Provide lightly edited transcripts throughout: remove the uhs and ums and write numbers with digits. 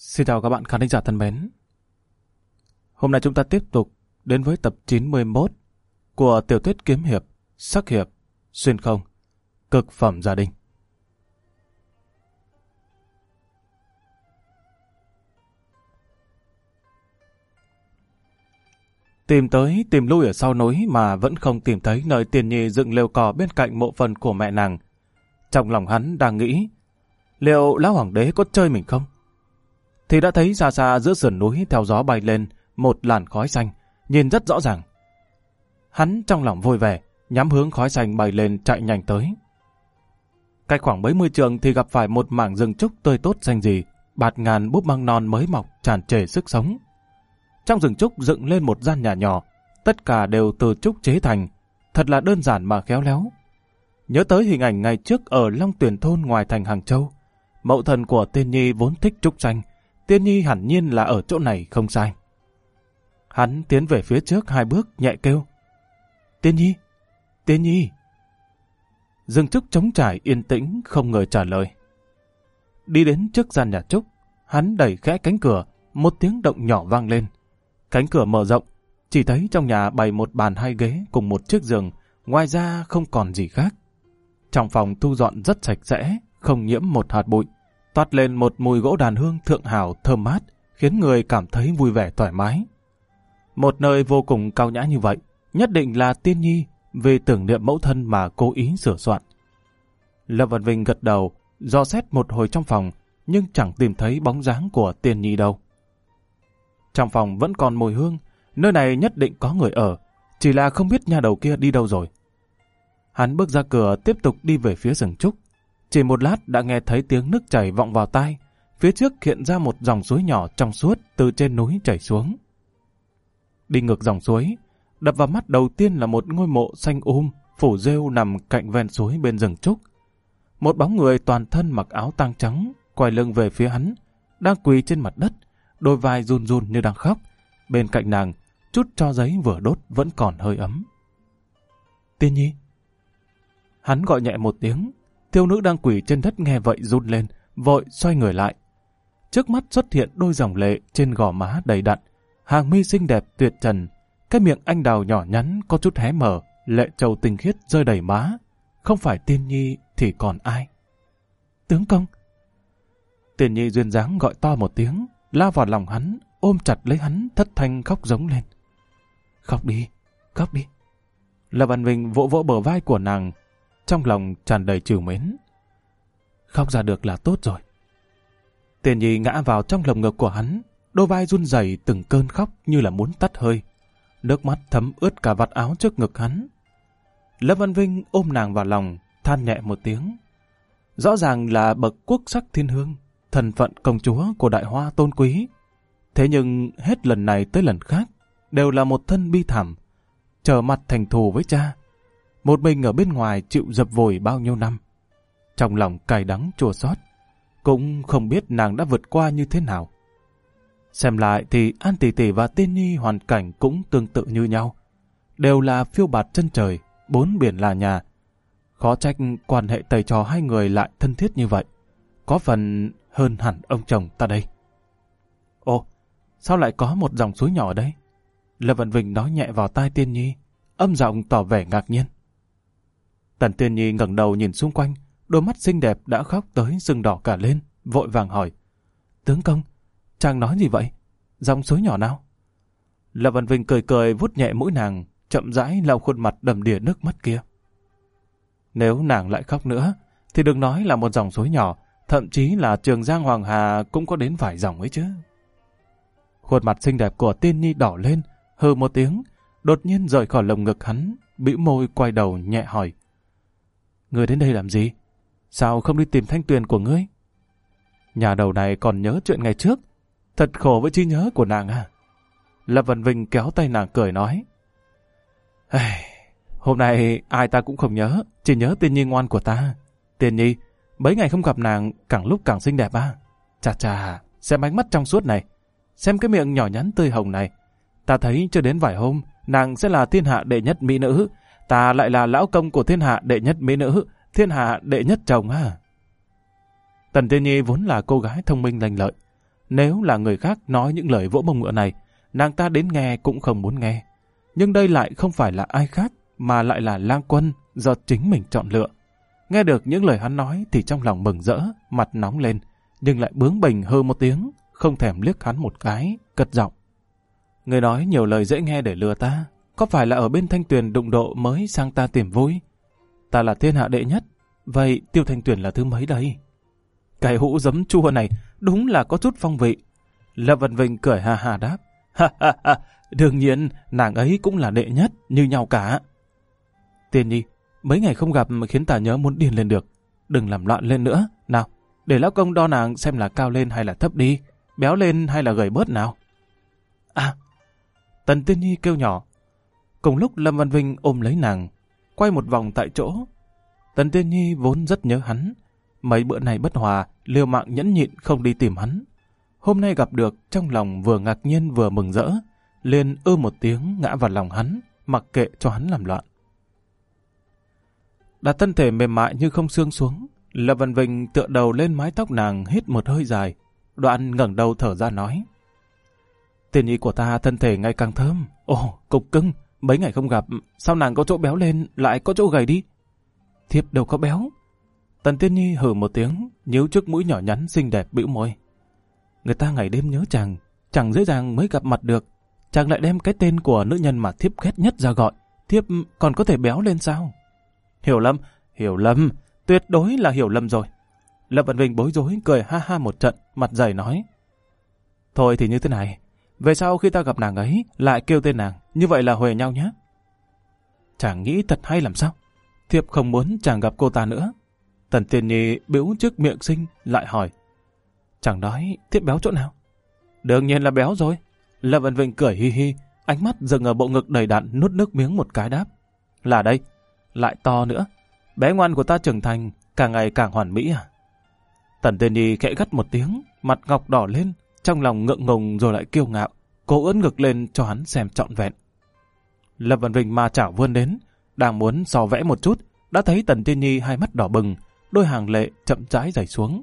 Xin chào các bạn khán thính giả thân mến. Hôm nay chúng ta tiếp tục đến với tập 91 của tiểu thuyết kiếm hiệp, sắc hiệp, xuyên không, cực phẩm gia đình. Tìm tới tìm lui ở sau núi mà vẫn không tìm thấy nơi Tiên Nhi dựng lều cỏ bên cạnh mộ phần của mẹ nàng. Trong lòng hắn đang nghĩ, liệu lão hoàng đế có chơi mình không? Thì đã thấy xa xa giữa sườn núi theo gió bay lên một làn khói xanh, nhìn rất rõ ràng. Hắn trong lòng vui vẻ, nhắm hướng khói xanh bay lên chạy nhanh tới. Cách khoảng mấy mươi trượng thì gặp phải một mảng rừng trúc tươi tốt xanh rì, bạt ngàn búp măng non mới mọc tràn trề sức sống. Trong rừng trúc dựng lên một gian nhà nhỏ, tất cả đều từ trúc chế thành, thật là đơn giản mà khéo léo. Nhớ tới hình ảnh ngày trước ở Long Tuyền thôn ngoài thành Hàng Châu, mẫu thân của Tiên Nhi vốn thích trúc xanh, Tiên Nhi hẳn nhiên là ở chỗ này không sai. Hắn tiến về phía trước 2 bước nhẹ kêu, Tiên Nhi, Tiên Nhi. Rừng trúc trống trải yên tĩnh không người trả lời. Đi đến trước gian nhà trúc, hắn đẩy khẽ cánh cửa, một tiếng động nhỏ vang lên. Cánh cửa mở rộng, chỉ thấy trong nhà bày một bàn 2 ghế cùng một chiếc giường, ngoài ra không còn gì khác. Trong phòng thu dọn rất sạch sẽ, không nhiễm một hạt bụi, toát lên một mùi gỗ đàn hương thượng hảo thơm mát, khiến người cảm thấy vui vẻ thoải mái. Một nơi vô cùng cao nhã như vậy, nhất định là Tiên Nhi vì tưởng niệm mẫu thân mà cố ý sửa soạn. Lâm Văn Vinh gật đầu, dò xét một hồi trong phòng, nhưng chẳng tìm thấy bóng dáng của Tiên Nhi đâu. Trong phòng vẫn còn mùi hương, nơi này nhất định có người ở, chỉ là không biết nha đầu kia đi đâu rồi. Hắn bước ra cửa tiếp tục đi về phía rừng trúc. Chỉ một lát đã nghe thấy tiếng nước chảy vọng vào tai, phía trước hiện ra một dòng suối nhỏ trong suốt từ trên núi chảy xuống. Đi ngược dòng suối, đập vào mắt đầu tiên là một ngôi mộ xanh phủ rêu nằm cạnh ven suối bên rừng trúc. Một bóng người toàn thân mặc áo tang trắng, quay lưng về phía hắn, đang quỳ trên mặt đất, đôi vai run run như đang khóc. Bên cạnh nàng, chút tro giấy vừa đốt vẫn còn hơi ấm. Tiên Nhi. Hắn gọi nhẹ một tiếng, thiếu nữ đang quỳ trên đất nghe vậy run lên, vội xoay người lại. Trước mắt xuất hiện đôi dòng lệ trên gò má đầy đặn, hàng mi xinh đẹp tuyệt trần, cái miệng anh đào nhỏ nhắn có chút hé mở, lệ trầu tinh khiết rơi đầy má. Không phải Tiên Nhi thì còn ai? Tướng công. Tiên Nhi duyên dáng gọi to một tiếng, lao vào lòng hắn, ôm chặt lấy hắn, thất thanh khóc giống lên. Khóc đi, khóc đi. Lâm Văn Vinh vỗ vỗ bờ vai của nàng, trong lòng tràn đầy trìu mến. Khóc ra được là tốt rồi. Tiên Nhi ngã vào trong lồng ngực của hắn, đôi vai run rẩy từng cơn khóc như là muốn tắt hơi. Nước mắt thấm ướt cả vạt áo trước ngực hắn. Lâm Văn Vinh ôm nàng vào lòng, than nhẹ một tiếng. Rõ ràng là bậc quốc sắc thiên hương, thân phận công chúa của Đại Hoa tôn quý. Thế nhưng hết lần này tới lần khác, đều là một thân bi thảm, trở mặt thành thù với cha. Một mình ở bên ngoài chịu dập vội bao nhiêu năm. Trong lòng cay đắng chua xót, cũng không biết nàng đã vượt qua như thế nào. Xem lại thì An tỷ tỷ và Tiên Nhi hoàn cảnh cũng tương tự như nhau. Đều là phiêu bạt chân trời, 4 biển là nhà. Khó trách quan hệ thầy trò hai người lại thân thiết như vậy. Có phần hơn hẳn ông chồng ta đây. Ồ, sao lại có một dòng suối nhỏ ở đây? Lâm Văn Vinh nói nhẹ vào tai Tiên Nhi, âm giọng tỏ vẻ ngạc nhiên. Tần Tiên Nhi ngẩng đầu nhìn xung quanh, đôi mắt xinh đẹp đã khóc tới sưng đỏ cả lên, vội vàng hỏi. Tướng công, chàng nói gì vậy? Dòng suối nhỏ nào? Lâm Văn Vinh cười cười vuốt nhẹ mũi nàng, chậm rãi lau khuôn mặt đầm đìa nước mắt kia. Nếu nàng lại khóc nữa, thì đừng nói là một dòng suối nhỏ, thậm chí là Trường Giang Hoàng Hà cũng có đến vài dòng ấy chứ. Khuôn mặt xinh đẹp của Tiên Nhi đỏ lên, hừ một tiếng, đột nhiên rời khỏi lồng ngực hắn, bĩu môi quay đầu nhẹ hỏi. Ngươi đến đây làm gì? Sao không đi tìm Thanh Tuyền của ngươi? Nhà đầu này còn nhớ chuyện ngày trước, thật khổ với trí nhớ của nàng à? Lâm Văn Vinh kéo tay nàng cười nói. Hôm nay ai ta cũng không nhớ, chỉ nhớ Tiên Nhi ngoan của ta. Tiên Nhi, mấy ngày không gặp nàng càng lúc càng xinh đẹp à? Chà chà, xem ánh mắt trong suốt này, xem cái miệng nhỏ nhắn tươi hồng này. Ta thấy chưa đến vài hôm, nàng sẽ là thiên hạ đệ nhất mỹ nữ, ta lại là lão công của thiên hạ đệ nhất mỹ nữ, thiên hạ đệ nhất chồng à? Tần Tiên Nhi vốn là cô gái thông minh lanh lợi, Nếu là người khác nói những lời vỗ mông ngựa này, nàng ta đến nghe cũng không muốn nghe. Nhưng đây lại không phải là ai khác, mà lại là Lang Quân do chính mình chọn lựa. Nghe được những lời hắn nói thì trong lòng mừng rỡ, mặt nóng lên, nhưng lại bướng bỉnh hừ một tiếng, không thèm liếc hắn một cái, cất giọng. Người nói nhiều lời dễ nghe để lừa ta, có phải là ở bên Thanh Tuyền đụng độ mới sang ta tìm vui? Ta là thiên hạ đệ nhất, vậy Tiêu Thanh Tuyền là thứ mấy đây? Cái hũ giấm chua này đúng là có chút phong vị. Lâm Vân Vinh cười ha ha đáp. Ha ha ha, đương nhiên nàng ấy cũng là đệ nhất như nhau cả. Tiên Nhi, mấy ngày không gặp khiến ta nhớ muốn điên lên được. Đừng làm loạn lên nữa. Nào, để lão công đo nàng xem là cao lên hay là thấp đi, béo lên hay là gầy bớt nào. À, Tần Tiên Nhi kêu nhỏ. Cùng lúc Lâm Văn Vinh ôm lấy nàng, quay một vòng tại chỗ. Tần Tiên Nhi vốn rất nhớ hắn. Mấy bữa này bất hòa, liều mạng nhẫn nhịn không đi tìm hắn. Hôm nay gặp được, trong lòng vừa ngạc nhiên vừa mừng rỡ, liền một tiếng ngã vào lòng hắn, mặc kệ cho hắn làm loạn. Đặt thân thể mềm mại như không xương xuống, Lâm Văn Vinh tựa đầu lên mái tóc nàng, hít một hơi dài, đoạn ngẩng đầu thở ra nói. Tiên Nhi của ta thân thể ngày càng thơm. Ồ, cục cưng, mấy ngày không gặp, sao nàng có chỗ béo lên, lại có chỗ gầy đi? Thiếp đâu có béo. Tần Tiên Nhi hừ một tiếng, nhíu trước mũi nhỏ nhắn xinh đẹp bĩu môi. Người ta ngày đêm nhớ chàng, chẳng dễ dàng mới gặp mặt được. Chàng lại đem cái tên của nữ nhân mà thiếp ghét nhất ra gọi. Thiếp còn có thể béo lên sao? Hiểu lầm, tuyệt đối là hiểu lầm rồi. Lâm Văn Vinh bối rối cười ha ha một trận, mặt dày nói. Thôi thì như thế này, về sau khi ta gặp nàng ấy, lại kêu tên nàng, như vậy là huề nhau nhé. Chàng nghĩ thật hay làm sao? Thiếp không muốn chàng gặp cô ta nữa. Tần Tiên Nhi bĩu trước miệng xinh, lại hỏi. Chàng nói thiếp béo chỗ nào? Đương nhiên là béo rồi. Lâm Văn Vinh cười hi hi, ánh mắt dừng ở bộ ngực đầy đặn, nuốt nước miếng một cái đáp. Là đây, lại to nữa. Bé ngoan của ta trưởng thành, càng ngày càng hoàn mỹ à? Tần Tiên Nhi khẽ gắt một tiếng, mặt ngọc đỏ lên, trong lòng ngượng ngùng rồi lại kiêu ngạo, cố ưỡn ngực lên cho hắn xem trọn vẹn. Lâm Văn Vinh ma chảo vươn đến, đang muốn so vẽ một chút, đã thấy Tần Tiên Nhi hai mắt đỏ bừng, đôi hàng lệ chậm rãi rải xuống.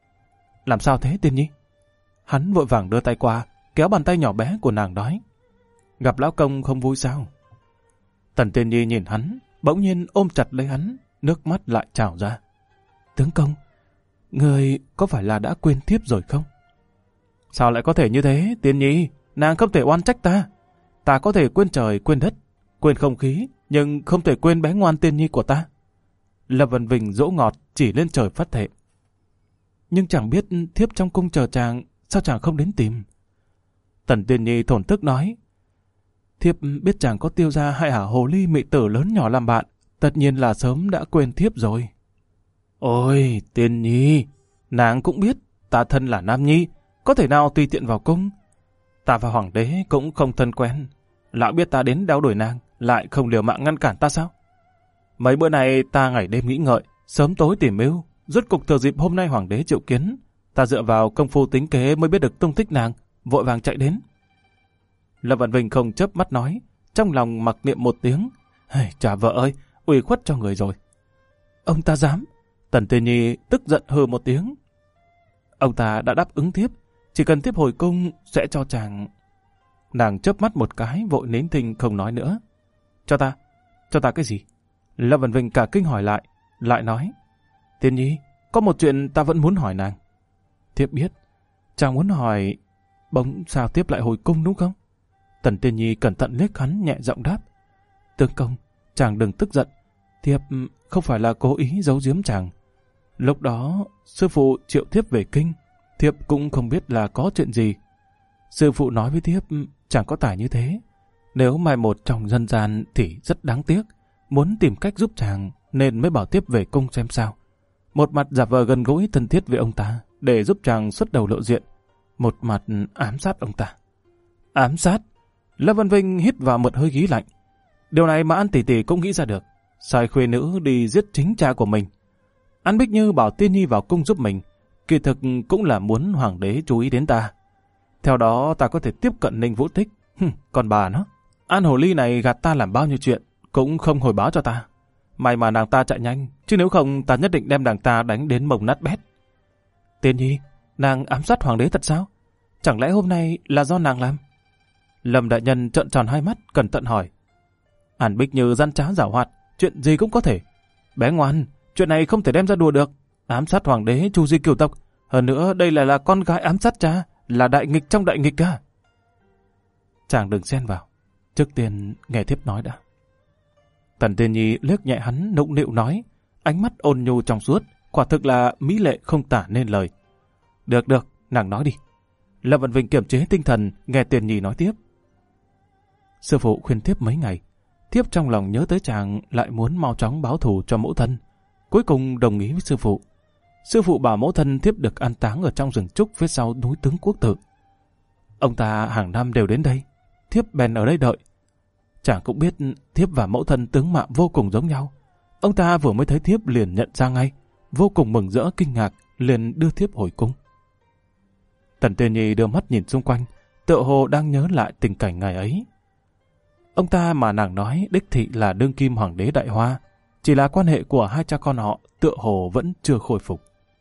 Làm sao thế Tiên Nhi? Hắn vội vàng đưa tay qua, kéo bàn tay nhỏ bé của nàng nói. Gặp lão công không vui sao? Tần Tiên Nhi nhìn hắn, bỗng nhiên ôm chặt lấy hắn, nước mắt lại trào ra. Tướng công, người có phải là đã quên thiếp rồi không? Sao lại có thể như thế, Tiên Nhi? Nàng không thể oan trách ta. Ta có thể quên trời, quên đất, quên không khí, nhưng không thể quên bé ngoan Tiên Nhi của ta. Lâm Văn Vinh dỗ ngọt chỉ lên trời phát thệ. Nhưng chẳng biết thiếp trong cung chờ chàng, sao chàng không đến tìm? Tần Tiên Nhi thổn thức nói. Thiếp biết chàng có Tiêu gia hay hả hồ ly mị tử lớn nhỏ làm bạn, tất nhiên là sớm đã quên thiếp rồi. Ôi, Tiên Nhi, nàng cũng biết ta thân là nam nhi, có thể nào tùy tiện vào cung. Ta và hoàng đế cũng không thân quen. Lão biết ta đến đeo đuổi nàng, lại không liều mạng ngăn cản ta sao? Mấy bữa này ta ngày đêm nghĩ ngợi, sớm tối tìm mưu, rốt cục thừa dịp hôm nay hoàng đế triệu kiến, ta dựa vào công phu tính kế mới biết được tung tích nàng, vội vàng chạy đến. Lâm Văn Vinh không chớp mắt nói, trong lòng mặc niệm một tiếng. Chà vợ ơi, ủy khuất cho người rồi. Ông ta dám? Tần Tiên Nhi tức giận hừ một tiếng. Ông ta đã đáp ứng tiếp, chỉ cần tiếp hồi cung sẽ cho chàng. Nàng chớp mắt một cái, vội nín thinh không nói nữa. Cho ta cái gì? Lâm Văn Vinh cả kinh hỏi lại nói. Tiên Nhi, có một chuyện ta vẫn muốn hỏi nàng. Thiếp biết, chàng muốn hỏi bỗng sao tiếp lại hồi cung đúng không? Tần Tiên Nhi cẩn thận liếc hắn, nhẹ giọng đáp. Tướng công, chàng đừng tức giận. Thiếp không phải là cố ý giấu giếm chàng. Lúc đó, sư phụ triệu thiếp về kinh, thiếp cũng không biết là có chuyện gì. Sư phụ nói với thiếp, chẳng có tài như thế. Nếu mai một trong dân gian thì rất đáng tiếc. Muốn tìm cách giúp chàng nên mới bảo thiếp về cung xem sao. Một mặt giả vờ gần gũi thân thiết với ông ta để giúp chàng xuất đầu lộ diện. Một mặt ám sát ông ta. Ám sát? Lâm Văn Vinh hít vào một hơi khí lạnh. Điều này mà An tỷ tỷ cũng nghĩ ra được. Sai khuê nữ đi giết chính cha của mình. An Bích Như bảo Tiên Nhi vào cung giúp mình, kỳ thực cũng là muốn hoàng đế chú ý đến ta. Theo đó ta có thể tiếp cận Ninh Vũ Tích. Còn bà nó, An Hồ Ly này gạt ta làm bao nhiêu chuyện, cũng không hồi báo cho ta. May mà nàng ta chạy nhanh, chứ nếu không ta nhất định đem nàng ta đánh đến mồng nát bét. Tiên Nhi, nàng ám sát hoàng đế thật sao? Chẳng lẽ hôm nay là do nàng làm? Lâm đại nhân trợn tròn hai mắt, cẩn thận hỏi. Hàn Bích Như gian trá giảo hoạt, chuyện gì cũng có thể. Bé ngoan, chuyện này không thể đem ra đùa được. Ám sát hoàng đế Chu Di Kiều tộc. Hơn nữa đây là con gái ám sát cha, là đại nghịch trong đại nghịch à? Chàng đừng xen vào. Trước tiên nghe thiếp nói đã. Tần Tiên Nhi liếc nhẹ hắn, nũng nịu nói, ánh mắt ôn nhu trong suốt, quả thực là mỹ lệ không tả nên lời. Được, nàng nói đi. Lâm Vân Vinh kiềm chế tinh thần, nghe Tiên Nhi nói tiếp. Sư phụ khuyên thiếp mấy ngày, thiếp trong lòng nhớ tới chàng, lại muốn mau chóng báo thù cho mẫu thân. Cuối cùng đồng ý với sư phụ. Sư phụ bảo mẫu thân thiếp được an táng ở trong rừng trúc phía sau núi Tướng Quốc Tự. Ông ta hàng năm đều đến đây, thiếp bèn ở đây đợi. Chàng cũng biết thiếp và mẫu thân tướng mạo vô cùng giống nhau. Ông ta vừa mới thấy thiếp liền nhận ra ngay, vô cùng mừng rỡ kinh ngạc, liền đưa thiếp hồi cung. Tần Tiên Nhi đưa mắt nhìn xung quanh, tựa hồ đang nhớ lại tình cảnh ngày ấy. Ông ta mà nàng nói đích thị là đương kim hoàng đế Đại Hoa, chỉ là quan hệ của hai cha con họ tựa hồ vẫn chưa khôi phục.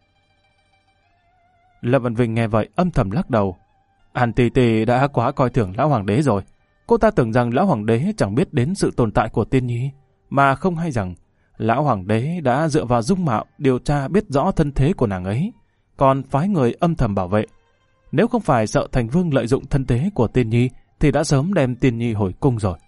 Lâm Vân Vinh nghe vậy âm thầm lắc đầu. Hàn tỷ tỷ đã quá coi thường lão hoàng đế rồi. Cô ta tưởng rằng lão hoàng đế chẳng biết đến sự tồn tại của Tiên Nhi, mà không hay rằng lão hoàng đế đã dựa vào dung mạo điều tra biết rõ thân thế của nàng ấy, còn phái người âm thầm bảo vệ. Nếu không phải sợ Thành Vương lợi dụng thân thế của Tiên Nhi thì đã sớm đem Tiên Nhi hồi cung rồi.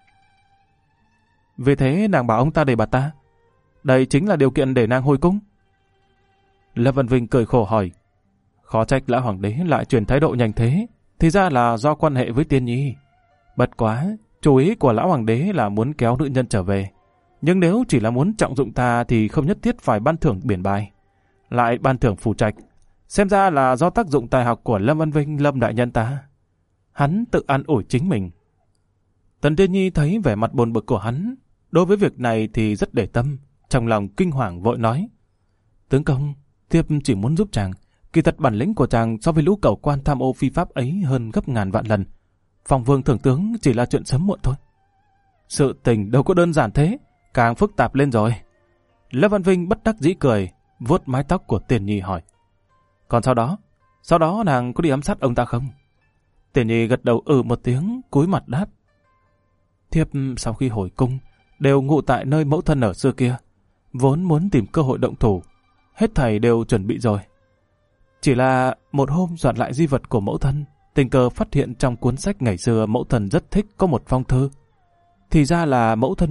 Vì thế nàng bảo ông ta để bà ta. Đây chính là điều kiện để nàng hồi cung. Lâm Vân Vinh cười khổ hỏi. Khó trách lão hoàng đế lại chuyển thái độ nhanh thế, thì ra là do quan hệ với Tiên Nhi. Bất quá, chủ ý của lão hoàng đế là muốn kéo nữ nhân trở về. Nhưng nếu chỉ là muốn trọng dụng ta thì không nhất thiết phải ban thưởng biển bài, lại ban thưởng phù trạch. Xem ra là do tác dụng tài học của Lâm Văn Vinh, Lâm đại nhân ta. Hắn tự an ủi chính mình. Tần Tiên Nhi thấy vẻ mặt buồn bực của hắn, đối với việc này thì rất để tâm, trong lòng kinh hoàng vội nói. Tướng công, thiếp chỉ muốn giúp chàng. Kỳ thật bản lĩnh của chàng so với lũ cẩu quan tham ô phi pháp ấy hơn gấp ngàn vạn lần. Phong vương thưởng tướng chỉ là chuyện sớm muộn thôi. Sự tình đâu có đơn giản thế, càng phức tạp lên rồi. Lâm Văn Vinh bất đắc dĩ cười, vuốt mái tóc của Tiền Nhi hỏi. Còn sau đó nàng có đi ám sát ông ta không? Tiền Nhi gật đầu một tiếng, cúi mặt đáp. Thiếp sau khi hồi cung, đều ngụ tại nơi mẫu thân ở xưa kia. Vốn muốn tìm cơ hội động thủ, hết thảy đều chuẩn bị rồi. Chỉ là một hôm soạn lại di vật của mẫu thân, tình cờ phát hiện trong cuốn sách ngày xưa mẫu thân rất thích có một phong thư. Thì ra là mẫu thân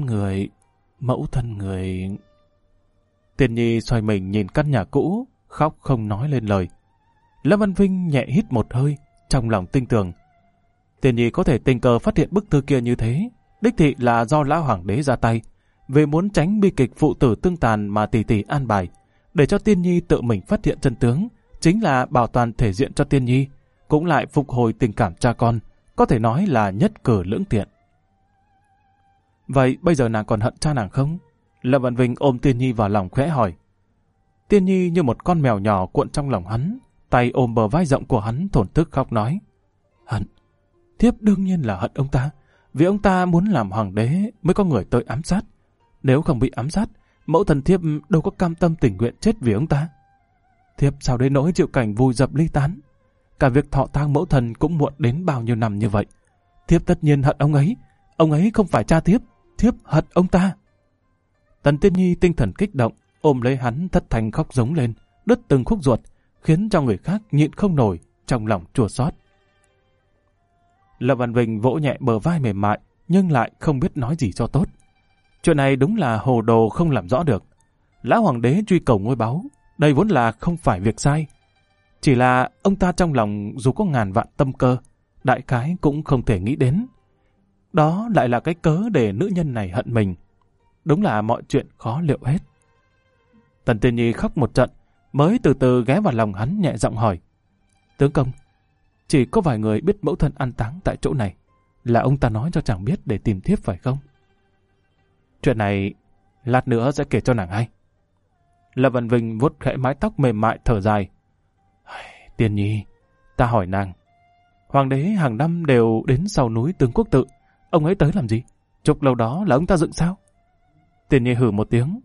người... Tiền Nhi xoay mình nhìn căn nhà cũ, khóc không nói lên lời. Lâm Văn Vinh nhẹ hít một hơi, trong lòng tin tưởng. Tiền Nhi có thể tình cờ phát hiện bức thư kia như thế, đích thị là do lão hoàng đế ra tay, vì muốn tránh bi kịch phụ tử tương tàn mà tỷ tỷ an bài, để cho Tiên Nhi tự mình phát hiện chân tướng, chính là bảo toàn thể diện cho Tiên Nhi, cũng lại phục hồi tình cảm cha con, có thể nói là nhất cử lưỡng tiện. Vậy bây giờ nàng còn hận cha nàng không? Lâm Văn Vinh ôm Tiên Nhi vào lòng khẽ hỏi. Tiên Nhi như một con mèo nhỏ cuộn trong lòng hắn, tay ôm bờ vai rộng của hắn thổn thức khóc nói. Hận, thiếp đương nhiên là hận ông ta, vì ông ta muốn làm hoàng đế mới có người tới ám sát. Nếu không bị ám sát, mẫu thần thiếp đâu có cam tâm tình nguyện chết vì ông ta. Thiếp sao đến nỗi chịu cảnh vùi dập ly tán. Cả việc thọ tang mẫu thần cũng muộn đến bao nhiêu năm như vậy. Thiếp tất nhiên hận ông ấy không phải cha thiếp hận ông ta. Tần Tiên Nhi tinh thần kích động, ôm lấy hắn thất thanh khóc giống lên, đứt từng khúc ruột, khiến cho người khác nhịn không nổi, trong lòng chua xót. Lâm Văn Vinh vỗ nhẹ bờ vai mềm mại, nhưng lại không biết nói gì cho tốt. Chuyện này đúng là hồ đồ không làm rõ được. Lão hoàng đế truy cầu ngôi báu, đây vốn là không phải việc sai. Chỉ là ông ta trong lòng dù có ngàn vạn tâm cơ, đại khái cũng không thể nghĩ đến. Đó lại là cái cớ để nữ nhân này hận mình. Đúng là mọi chuyện khó liệu hết. Tần Tiên Nhi khóc một trận, mới từ từ ghé vào lòng hắn nhẹ giọng hỏi. Tướng công, chỉ có vài người biết mẫu thân an táng tại chỗ này, là ông ta nói cho chàng biết để tìm thiếp phải không? Chuyện này lát nữa sẽ kể cho nàng hay. Lâm Văn Vinh vuốt khẽ mái tóc mềm mại thở dài. Tiên Nhi, ta hỏi nàng, hoàng đế hàng năm đều đến sau núi Tướng Quốc Tự, ông ấy tới làm gì? Trục lâu đó là ông ta dựng sao? Tiên Nhi hử một tiếng.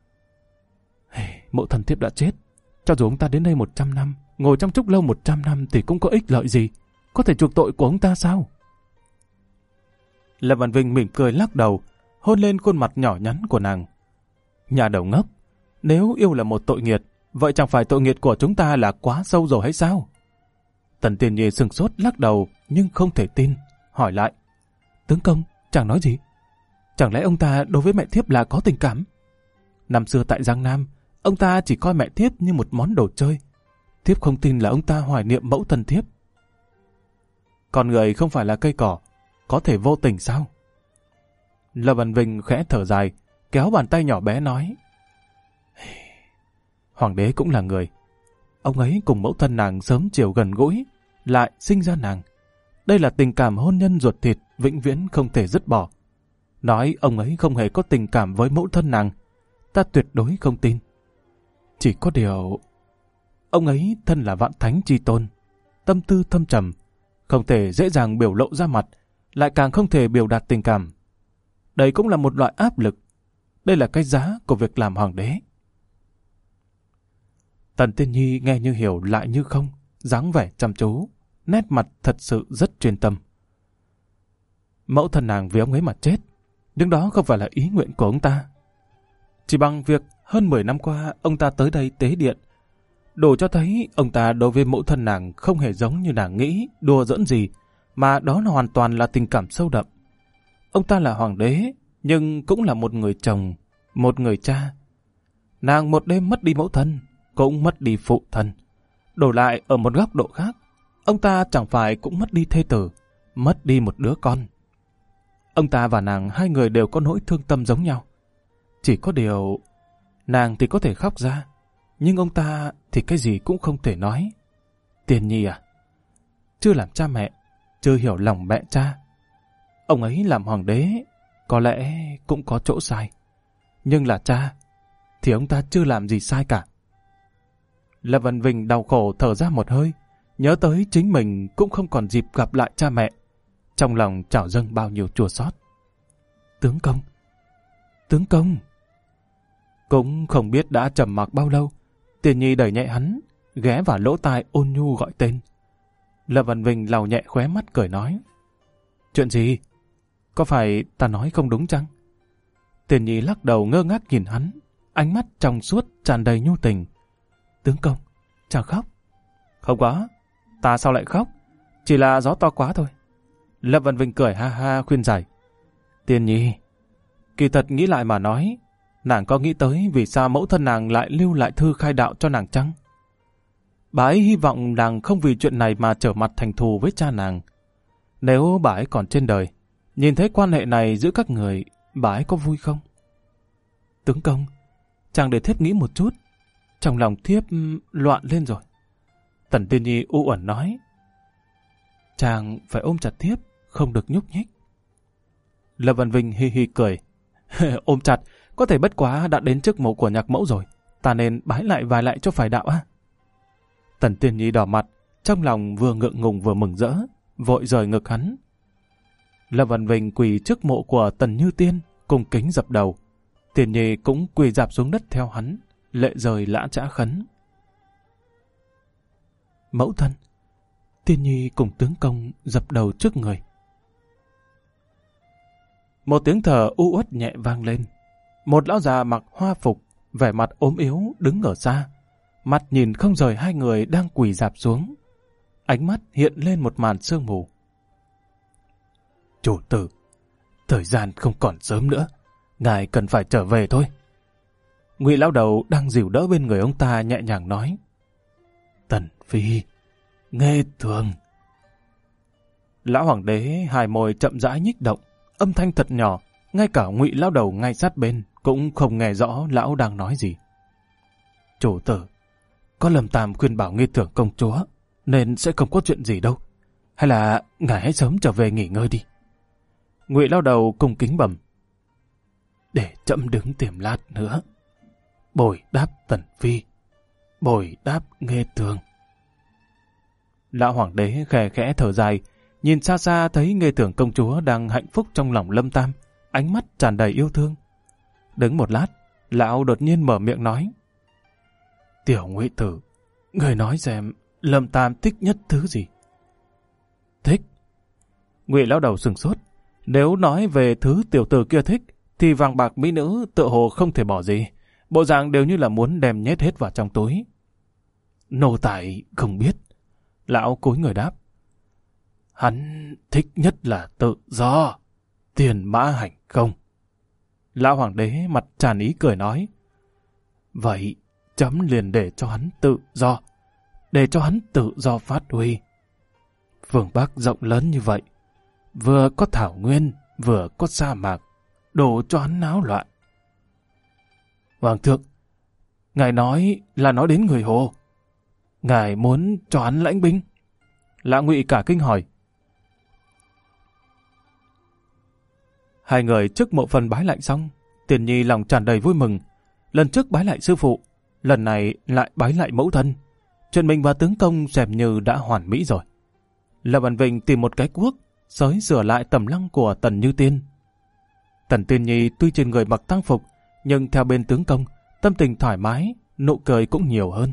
Mẫu thần thiếp đã chết, cho dù ông ta đến đây 100 năm, ngồi trong trúc lâu 100 năm thì cũng có ích lợi gì. có thể chuộc tội của ông ta sao? Lâm Văn Vinh mỉm cười lắc đầu, hôn lên khuôn mặt nhỏ nhắn của nàng. Nhà đầu ngốc, nếu yêu là một tội nghiệt, vậy chẳng phải tội nghiệt của chúng ta là quá sâu rồi hay sao? Tần Tiên Nhi sừng sốt lắc đầu nhưng không thể tin, hỏi lại. Tướng công, chàng nói gì? Chẳng lẽ ông ta đối với mẹ thiếp là có tình cảm? Năm xưa tại Giang Nam, ông ta chỉ coi mẹ thiếp như một món đồ chơi. Thiếp không tin là ông ta hoài niệm mẫu thân thiếp. Con người không phải là cây cỏ, có thể vô tình sao? Lâm Văn Vinh khẽ thở dài, kéo bàn tay nhỏ bé nói. Hoàng đế cũng là người. Ông ấy cùng mẫu thân nàng sớm chiều gần gũi, lại sinh ra nàng. Đây là tình cảm hôn nhân ruột thịt, vĩnh viễn không thể dứt bỏ. Nói ông ấy không hề có tình cảm với mẫu thân nàng, ta tuyệt đối không tin. Chỉ có điều, ông ấy thân là vạn thánh chi tôn, tâm tư thâm trầm, không thể dễ dàng biểu lộ ra mặt, lại càng không thể biểu đạt tình cảm. Đây cũng là một loại áp lực. Đây là cái giá của việc làm hoàng đế. Tần Tiên Nhi nghe như hiểu lại như không, dáng vẻ chăm chú, nét mặt thật sự rất chuyên tâm. Mẫu thân nàng vì ông ấy mà chết, nhưng đó không phải là ý nguyện của ông ta. Chỉ bằng việc hơn 10 năm qua ông ta tới đây tế điện, đủ cho thấy ông ta đối với mẫu thân nàng không hề giống như nàng nghĩ, đùa giỡn gì, mà đó là hoàn toàn là tình cảm sâu đậm. Ông ta là hoàng đế, nhưng cũng là một người chồng, một người cha. Nàng một đêm mất đi mẫu thân, cũng mất đi phụ thân. Đổi lại ở một góc độ khác, ông ta chẳng phải cũng mất đi thê tử, mất đi một đứa con. Ông ta và nàng hai người đều có nỗi thương tâm giống nhau. Chỉ có điều, nàng thì có thể khóc ra, nhưng ông ta thì cái gì cũng không thể nói. Tiên Nhi à, chưa làm cha mẹ, chưa hiểu lòng mẹ cha. Ông ấy làm hoàng đế, có lẽ cũng có chỗ sai. Nhưng là cha, thì ông ta chưa làm gì sai cả. Lâm Văn Vinh đau khổ thở ra một hơi, nhớ tới chính mình cũng không còn dịp gặp lại cha mẹ. Trong lòng trào dâng bao nhiêu chua xót. Tướng công, tướng công. Cũng không biết đã trầm mặc bao lâu, Tiên Nhi đẩy nhẹ hắn, ghé vào lỗ tai ôn nhu gọi tên. Lâm Văn Vinh lau nhẹ khóe mắt cười nói. Chuyện gì? Có phải ta nói không đúng chăng? Tiên Nhi lắc đầu ngơ ngác nhìn hắn, ánh mắt trong suốt tràn đầy nhu tình. Tướng công, chàng khóc. Không có, ta sao lại khóc? Chỉ là gió to quá thôi. Lâm Văn Vinh cười ha ha khuyên giải. Tiên Nhi, kỳ thật nghĩ lại mà nói, nàng có nghĩ tới vì sao mẫu thân nàng lại lưu lại thư khai đạo cho nàng chăng? Bà ấy hy vọng nàng không vì chuyện này mà trở mặt thành thù với cha nàng. Nếu bà ấy còn trên đời, nhìn thấy quan hệ này giữa các người, bà ấy có vui không? Tướng công, chàng để thiếp nghĩ một chút. Trong lòng thiếp loạn lên rồi. Tần Tiên Nhi u uẩn nói. Chàng phải ôm chặt thiếp, không được nhúc nhích. Lâm Văn Vinh hi hi cười. Ôm chặt, có thể bất quá đã đến trước mộ của nhạc mẫu rồi. Ta nên bái lại vài lại cho phải đạo á. Tần Tiên Nhi đỏ mặt, trong lòng vừa ngượng ngùng vừa mừng rỡ, vội rời ngực hắn. Lâm Văn Vinh quỳ trước mộ của Tần Như Tiên, cung kính dập đầu. Tiên Nhi cũng quỳ dạp xuống đất theo hắn, lệ rời lã chã khấn. Mẫu thân, Tiên Nhi cùng tướng công dập đầu trước người. Một tiếng thở u uất nhẹ vang lên. Một lão già mặc hoa phục, vẻ mặt ốm yếu đứng ở xa, mắt nhìn không rời hai người đang quỳ dạp xuống. Ánh mắt hiện lên một màn sương mù. Chủ tử, thời gian không còn sớm nữa, ngài cần phải trở về thôi. Ngụy lão đầu đang dìu đỡ bên người ông ta nhẹ nhàng nói. Tần phi, nghe thường. Lão hoàng đế hai môi chậm rãi nhích động, âm thanh thật nhỏ, ngay cả Ngụy lão đầu ngay sát bên cũng không nghe rõ lão đang nói gì. Chủ tử, có Lâm Tam khuyên bảo nghi tưởng công chúa, nên sẽ không có chuyện gì đâu. Hay là ngài hãy sớm trở về nghỉ ngơi đi. Ngụy lão đầu cung kính bẩm. Để chậm đứng tiềm lát nữa. Bồi đáp Tần phi, bồi đáp nghe tường. Lão hoàng đế khẽ khẽ thở dài, nhìn xa xa thấy nghe tưởng công chúa đang hạnh phúc trong lòng Lâm Tam, ánh mắt tràn đầy yêu thương. Đứng một lát, lão đột nhiên mở miệng nói. Tiểu Ngụy tử, người nói xem Lâm Tam thích nhất thứ gì? Ngụy lão đầu sừng sốt. Nếu nói về thứ tiểu tử kia thích, thì vàng bạc mỹ nữ tựa hồ không thể bỏ gì. Bộ dạng đều như là muốn đem nhét hết vào trong túi. Nô tài không biết. Lão cúi người đáp. Hắn thích nhất là tự do, tiền mã hành không. Lão hoàng đế mặt tràn ý cười nói. Vậy chấm liền để cho hắn tự do, để cho hắn tự do phát huy. Phương Bắc rộng lớn như vậy, vừa có thảo nguyên, vừa có sa mạc, đổ cho hắn náo loạn. Hoàng thượng, ngài nói là nói đến người Hồ. Ngài muốn cho hắn lãnh binh? Lã Ngụy cả kinh hỏi. Hai người trước mộ phần bái lại xong, Tiền Nhi lòng tràn đầy vui mừng. Lần trước bái lại sư phụ, lần này lại bái lại mẫu thân. Chuyện mình và tướng công xem như đã hoàn mỹ rồi. Lâm Văn Vinh tìm một cái cuốc, xới sửa lại tầm lăng của Tần Như Tiên. Tần Tiên Nhi tuy trên người mặc tang phục, nhưng theo bên tướng công, tâm tình thoải mái, nụ cười cũng nhiều hơn.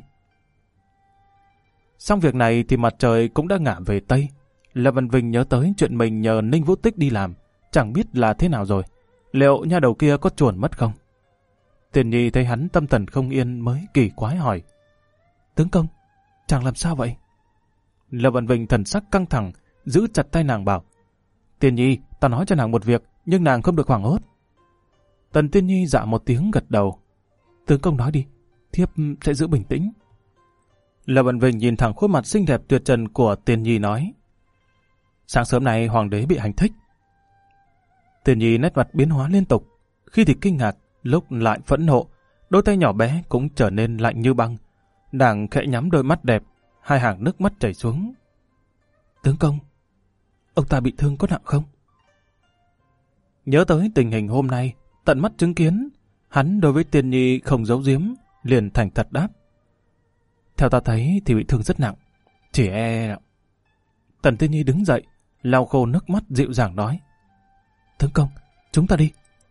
Xong việc này thì mặt trời cũng đã ngả về Tây. Lâm Văn Vinh nhớ tới chuyện mình nhờ Ninh Vũ Tích đi làm, chẳng biết là thế nào rồi. Liệu nha đầu kia có chuồn mất không? Tiền Nhi thấy hắn tâm thần không yên mới kỳ quái hỏi. Tướng công, chàng làm sao vậy? Lâm Văn Vinh thần sắc căng thẳng, giữ chặt tay nàng bảo. Tiền Nhi, ta nói cho nàng một việc, nhưng nàng không được hoảng hốt. Tần Tiên Nhi dạ một tiếng gật đầu. Tướng công nói đi, thiếp sẽ giữ bình tĩnh. Lâm Văn Vinh nhìn thẳng khuôn mặt xinh đẹp tuyệt trần của Tiên Nhi nói. Sáng sớm nay hoàng đế bị hành thích. Tiên Nhi nét mặt biến hóa liên tục, khi thì kinh ngạc, lúc lại phẫn nộ, đôi tay nhỏ bé cũng trở nên lạnh như băng. Nàng khẽ nhắm đôi mắt đẹp, hai hàng nước mắt chảy xuống. Tướng công, ông ta bị thương có nặng không? Nhớ tới tình hình hôm nay, tận mắt chứng kiến, hắn đối với Tiên Nhi không giấu giếm, liền thành thật đáp. Theo ta thấy thì bị thương rất nặng, chỉ e... Tần Tiên Nhi đứng dậy, lau khô nước mắt dịu dàng nói. Tướng công, chúng ta đi.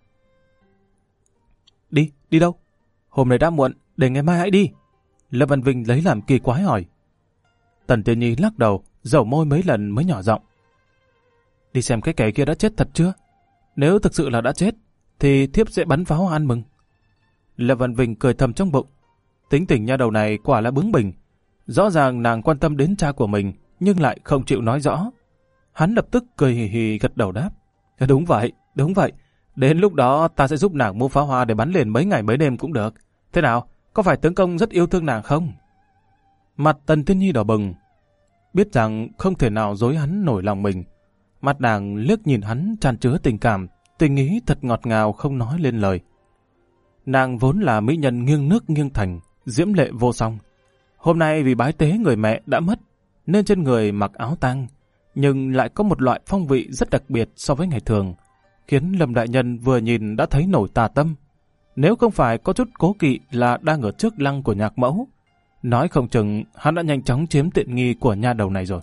Đi đâu? Hôm nay đã muộn, để ngày mai hãy đi. Lâm Văn Vinh lấy làm kỳ quái hỏi. Tần Tiên Nhi lắc đầu, dẩu môi mấy lần mới nhỏ giọng. Đi xem cái kẻ kia đã chết thật chưa? Nếu thực sự là đã chết, thì thiếp sẽ bắn pháo ăn mừng. Lâm Văn Vinh cười thầm trong bụng. Tính tình nha đầu này quả là bướng bỉnh. Rõ ràng nàng quan tâm đến cha của mình, nhưng lại không chịu nói rõ. Hắn lập tức cười hì hì gật đầu đáp. Đúng vậy. Đến lúc đó ta sẽ giúp nàng mua pháo hoa để bắn liền mấy ngày mấy đêm cũng được. Thế nào, có phải tướng công rất yêu thương nàng không? Mặt Tần Tiên Nhi đỏ bừng. Biết rằng không thể nào dối hắn nổi lòng mình. Mặt nàng liếc nhìn hắn tràn chứa tình cảm, tình ý thật ngọt ngào không nói lên lời. Nàng vốn là mỹ nhân nghiêng nước nghiêng thành, diễm lệ vô song. Hôm nay vì bái tế người mẹ đã mất, nên trên người mặc áo tang, nhưng lại có một loại phong vị rất đặc biệt so với ngày thường, khiến Lâm đại nhân vừa nhìn đã thấy nổi tà tâm. Nếu không phải có chút cố kỵ là đang ở trước lăng của nhạc mẫu, nói không chừng hắn đã nhanh chóng chiếm tiện nghi của nha đầu này rồi.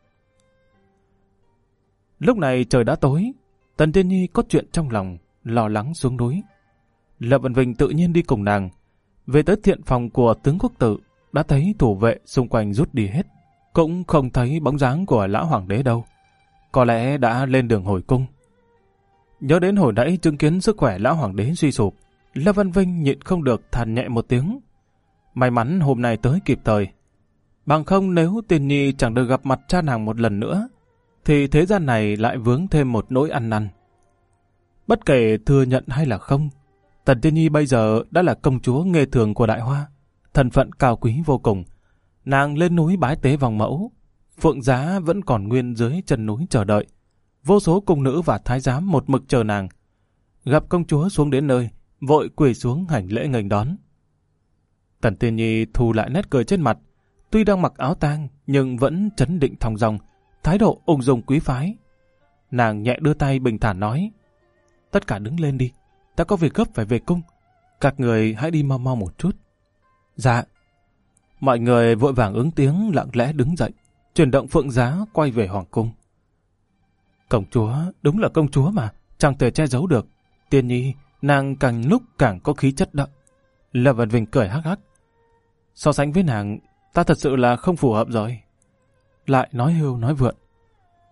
Lúc này trời đã tối, Tần Tiên Nhi có chuyện trong lòng, lo lắng xuống núi. Lâm Văn Vinh tự nhiên đi cùng nàng. Về tới thiện phòng của tướng quốc tử, đã thấy thủ vệ xung quanh rút đi hết, cũng không thấy bóng dáng của lão hoàng đế đâu. Có lẽ đã lên đường hồi cung. Nhớ đến hồi nãy chứng kiến sức khỏe lão hoàng đế suy sụp, Lâm Văn Vinh nhịn không được than nhẹ một tiếng. May mắn hôm nay tới kịp thời. Bằng không nếu Tiên Nhi chẳng được gặp mặt cha nàng một lần nữa, thì thế gian này lại vướng thêm một nỗi ăn năn. Bất kể thừa nhận hay là không, Tần Tiên Nhi bây giờ đã là công chúa nghê thường của Đại Hoa, thân phận cao quý vô cùng. Nàng lên núi bái tế vòng mẫu, phượng giá vẫn còn nguyên dưới chân núi chờ đợi. Vô số cung nữ và thái giám một mực chờ nàng. Gặp công chúa xuống đến nơi, vội quỳ xuống hành lễ nghênh đón. Tần Tiên Nhi thu lại nét cười trên mặt, tuy đang mặc áo tang nhưng vẫn trấn định thong dong, thái độ ung dung quý phái. Nàng nhẹ đưa tay bình thản nói: Tất cả đứng lên đi, ta có việc gấp phải về cung. Các người hãy đi mau mau một chút. Dạ. Mọi người vội vàng ứng tiếng lặng lẽ đứng dậy, chuyển động phượng giá quay về hoàng cung. Công chúa, đúng là công chúa mà, chẳng thể che giấu được. Tiên Nhi, nàng càng lúc càng có khí chất đó. Lâm Văn Vinh cười hắc hắc. So sánh với nàng, ta thật sự là không phù hợp rồi. Lại nói hưu nói vượn.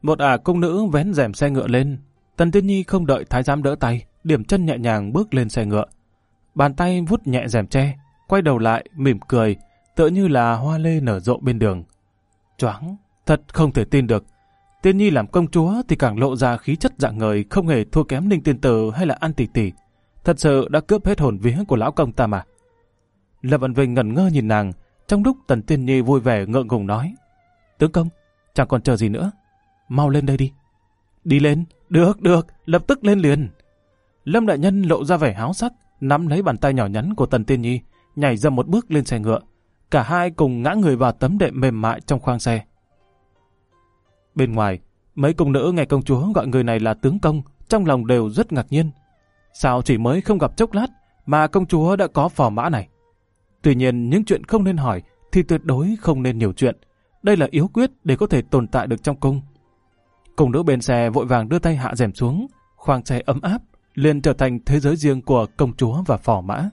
Một công nữ vén rèm xe ngựa lên. Tần Tiên Nhi không đợi thái giám đỡ tay, điểm chân nhẹ nhàng bước lên xe ngựa. Bàn tay vuốt nhẹ rèm tre, quay đầu lại mỉm cười, tựa như là hoa lê nở rộ bên đường. Choáng, thật không thể tin được. Tiên Nhi làm công chúa thì càng lộ ra khí chất dạng người không hề thua kém Ninh Tiên Tử hay là An Tỷ Tỷ. Thật sự đã cướp hết hồn vía của lão công ta mà. Lâm Vân Vinh ngẩn ngơ nhìn nàng, trong lúc Tần Tiên Nhi vui vẻ ngượng ngùng nói: Tướng công, chẳng còn chờ gì nữa, mau lên đây đi. Đi lên, được, lập tức lên liền. Lâm đại nhân lộ ra vẻ háo sắc, nắm lấy bàn tay nhỏ nhắn của Tần Tiên Nhi, nhảy ra một bước lên xe ngựa. Cả hai cùng ngã người vào tấm đệm mềm mại trong khoang xe. Bên ngoài, mấy cung nữ nghe công chúa gọi người này là tướng công, trong lòng đều rất ngạc nhiên. Sao chỉ mới không gặp chốc lát mà công chúa đã có phò mã này? Tuy nhiên, những chuyện không nên hỏi thì tuyệt đối không nên nhiều chuyện. Đây là yếu quyết để có thể tồn tại được trong cung. Cung nữ bên xe vội vàng đưa tay hạ rèm xuống, khoang xe ấm áp liền trở thành thế giới riêng của công chúa và phò mã.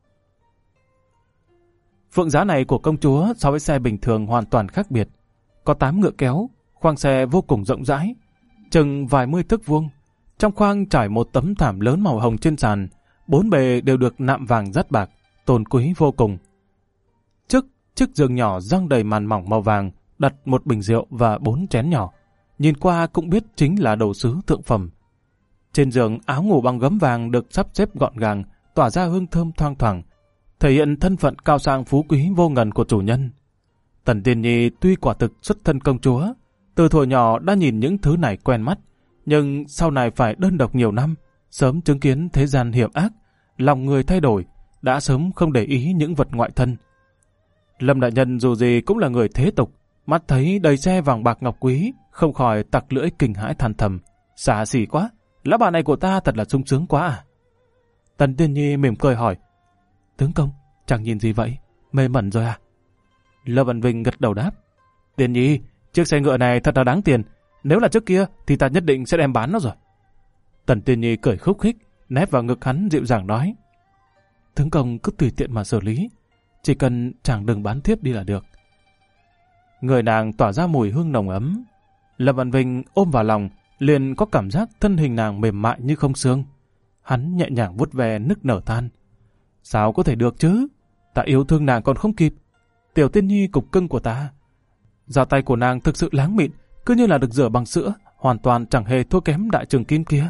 Phượng giá này của công chúa so với xe bình thường hoàn toàn khác biệt. Có 8 ngựa kéo, khoang xe vô cùng rộng rãi, chừng vài mươi thước vuông. Trong khoang trải một tấm thảm lớn màu hồng trên sàn, 4 bề đều được nạm vàng dát bạc, tôn quý vô cùng. Trước chiếc giường nhỏ răng đầy màn mỏng màu vàng, đặt một bình rượu và 4 chén nhỏ. Nhìn qua cũng biết chính là đồ sứ thượng phẩm. Trên giường áo ngủ bằng gấm vàng được sắp xếp gọn gàng, tỏa ra hương thơm thoang thoảng, thể hiện thân phận cao sang phú quý vô ngần của chủ nhân. Tần Tiên Nhi tuy quả thực xuất thân công chúa, từ thuở nhỏ đã nhìn những thứ này quen mắt, nhưng sau này phải đơn độc nhiều năm, sớm chứng kiến thế gian hiểm ác, lòng người thay đổi, đã sớm không để ý những vật ngoại thân. Lâm đại nhân dù gì cũng là người thế tục, mắt thấy đầy xe vàng bạc ngọc quý, không khỏi tặc lưỡi kinh hãi than thầm: xa xỉ quá, lão bà này của ta thật là sung sướng quá à. Tần Tiên Nhi mỉm cười hỏi: tướng công, chẳng nhìn gì vậy, mê mẩn rồi à? Lâm Vân Vinh gật đầu đáp: Tiên Nhi, chiếc xe ngựa này thật là đáng tiền, nếu là trước kia thì ta nhất định sẽ đem bán nó rồi. Tần Tiên Nhi cười khúc khích, nép vào ngực hắn dịu dàng nói: tướng công cứ tùy tiện mà xử lý, chỉ cần chàng đừng bán thiếp đi là được. Người nàng tỏa ra mùi hương nồng ấm. Lâm Văn Vinh ôm vào lòng, liền có cảm giác thân hình nàng mềm mại như không xương. Hắn nhẹ nhàng vuốt ve nức nở than: sao có thể được chứ, ta yêu thương nàng còn không kịp. Tiểu Tiên Nhi cục cưng của ta, da tay của nàng thực sự láng mịn, cứ như là được rửa bằng sữa, hoàn toàn chẳng hề thua kém Đại Trường Kim kia.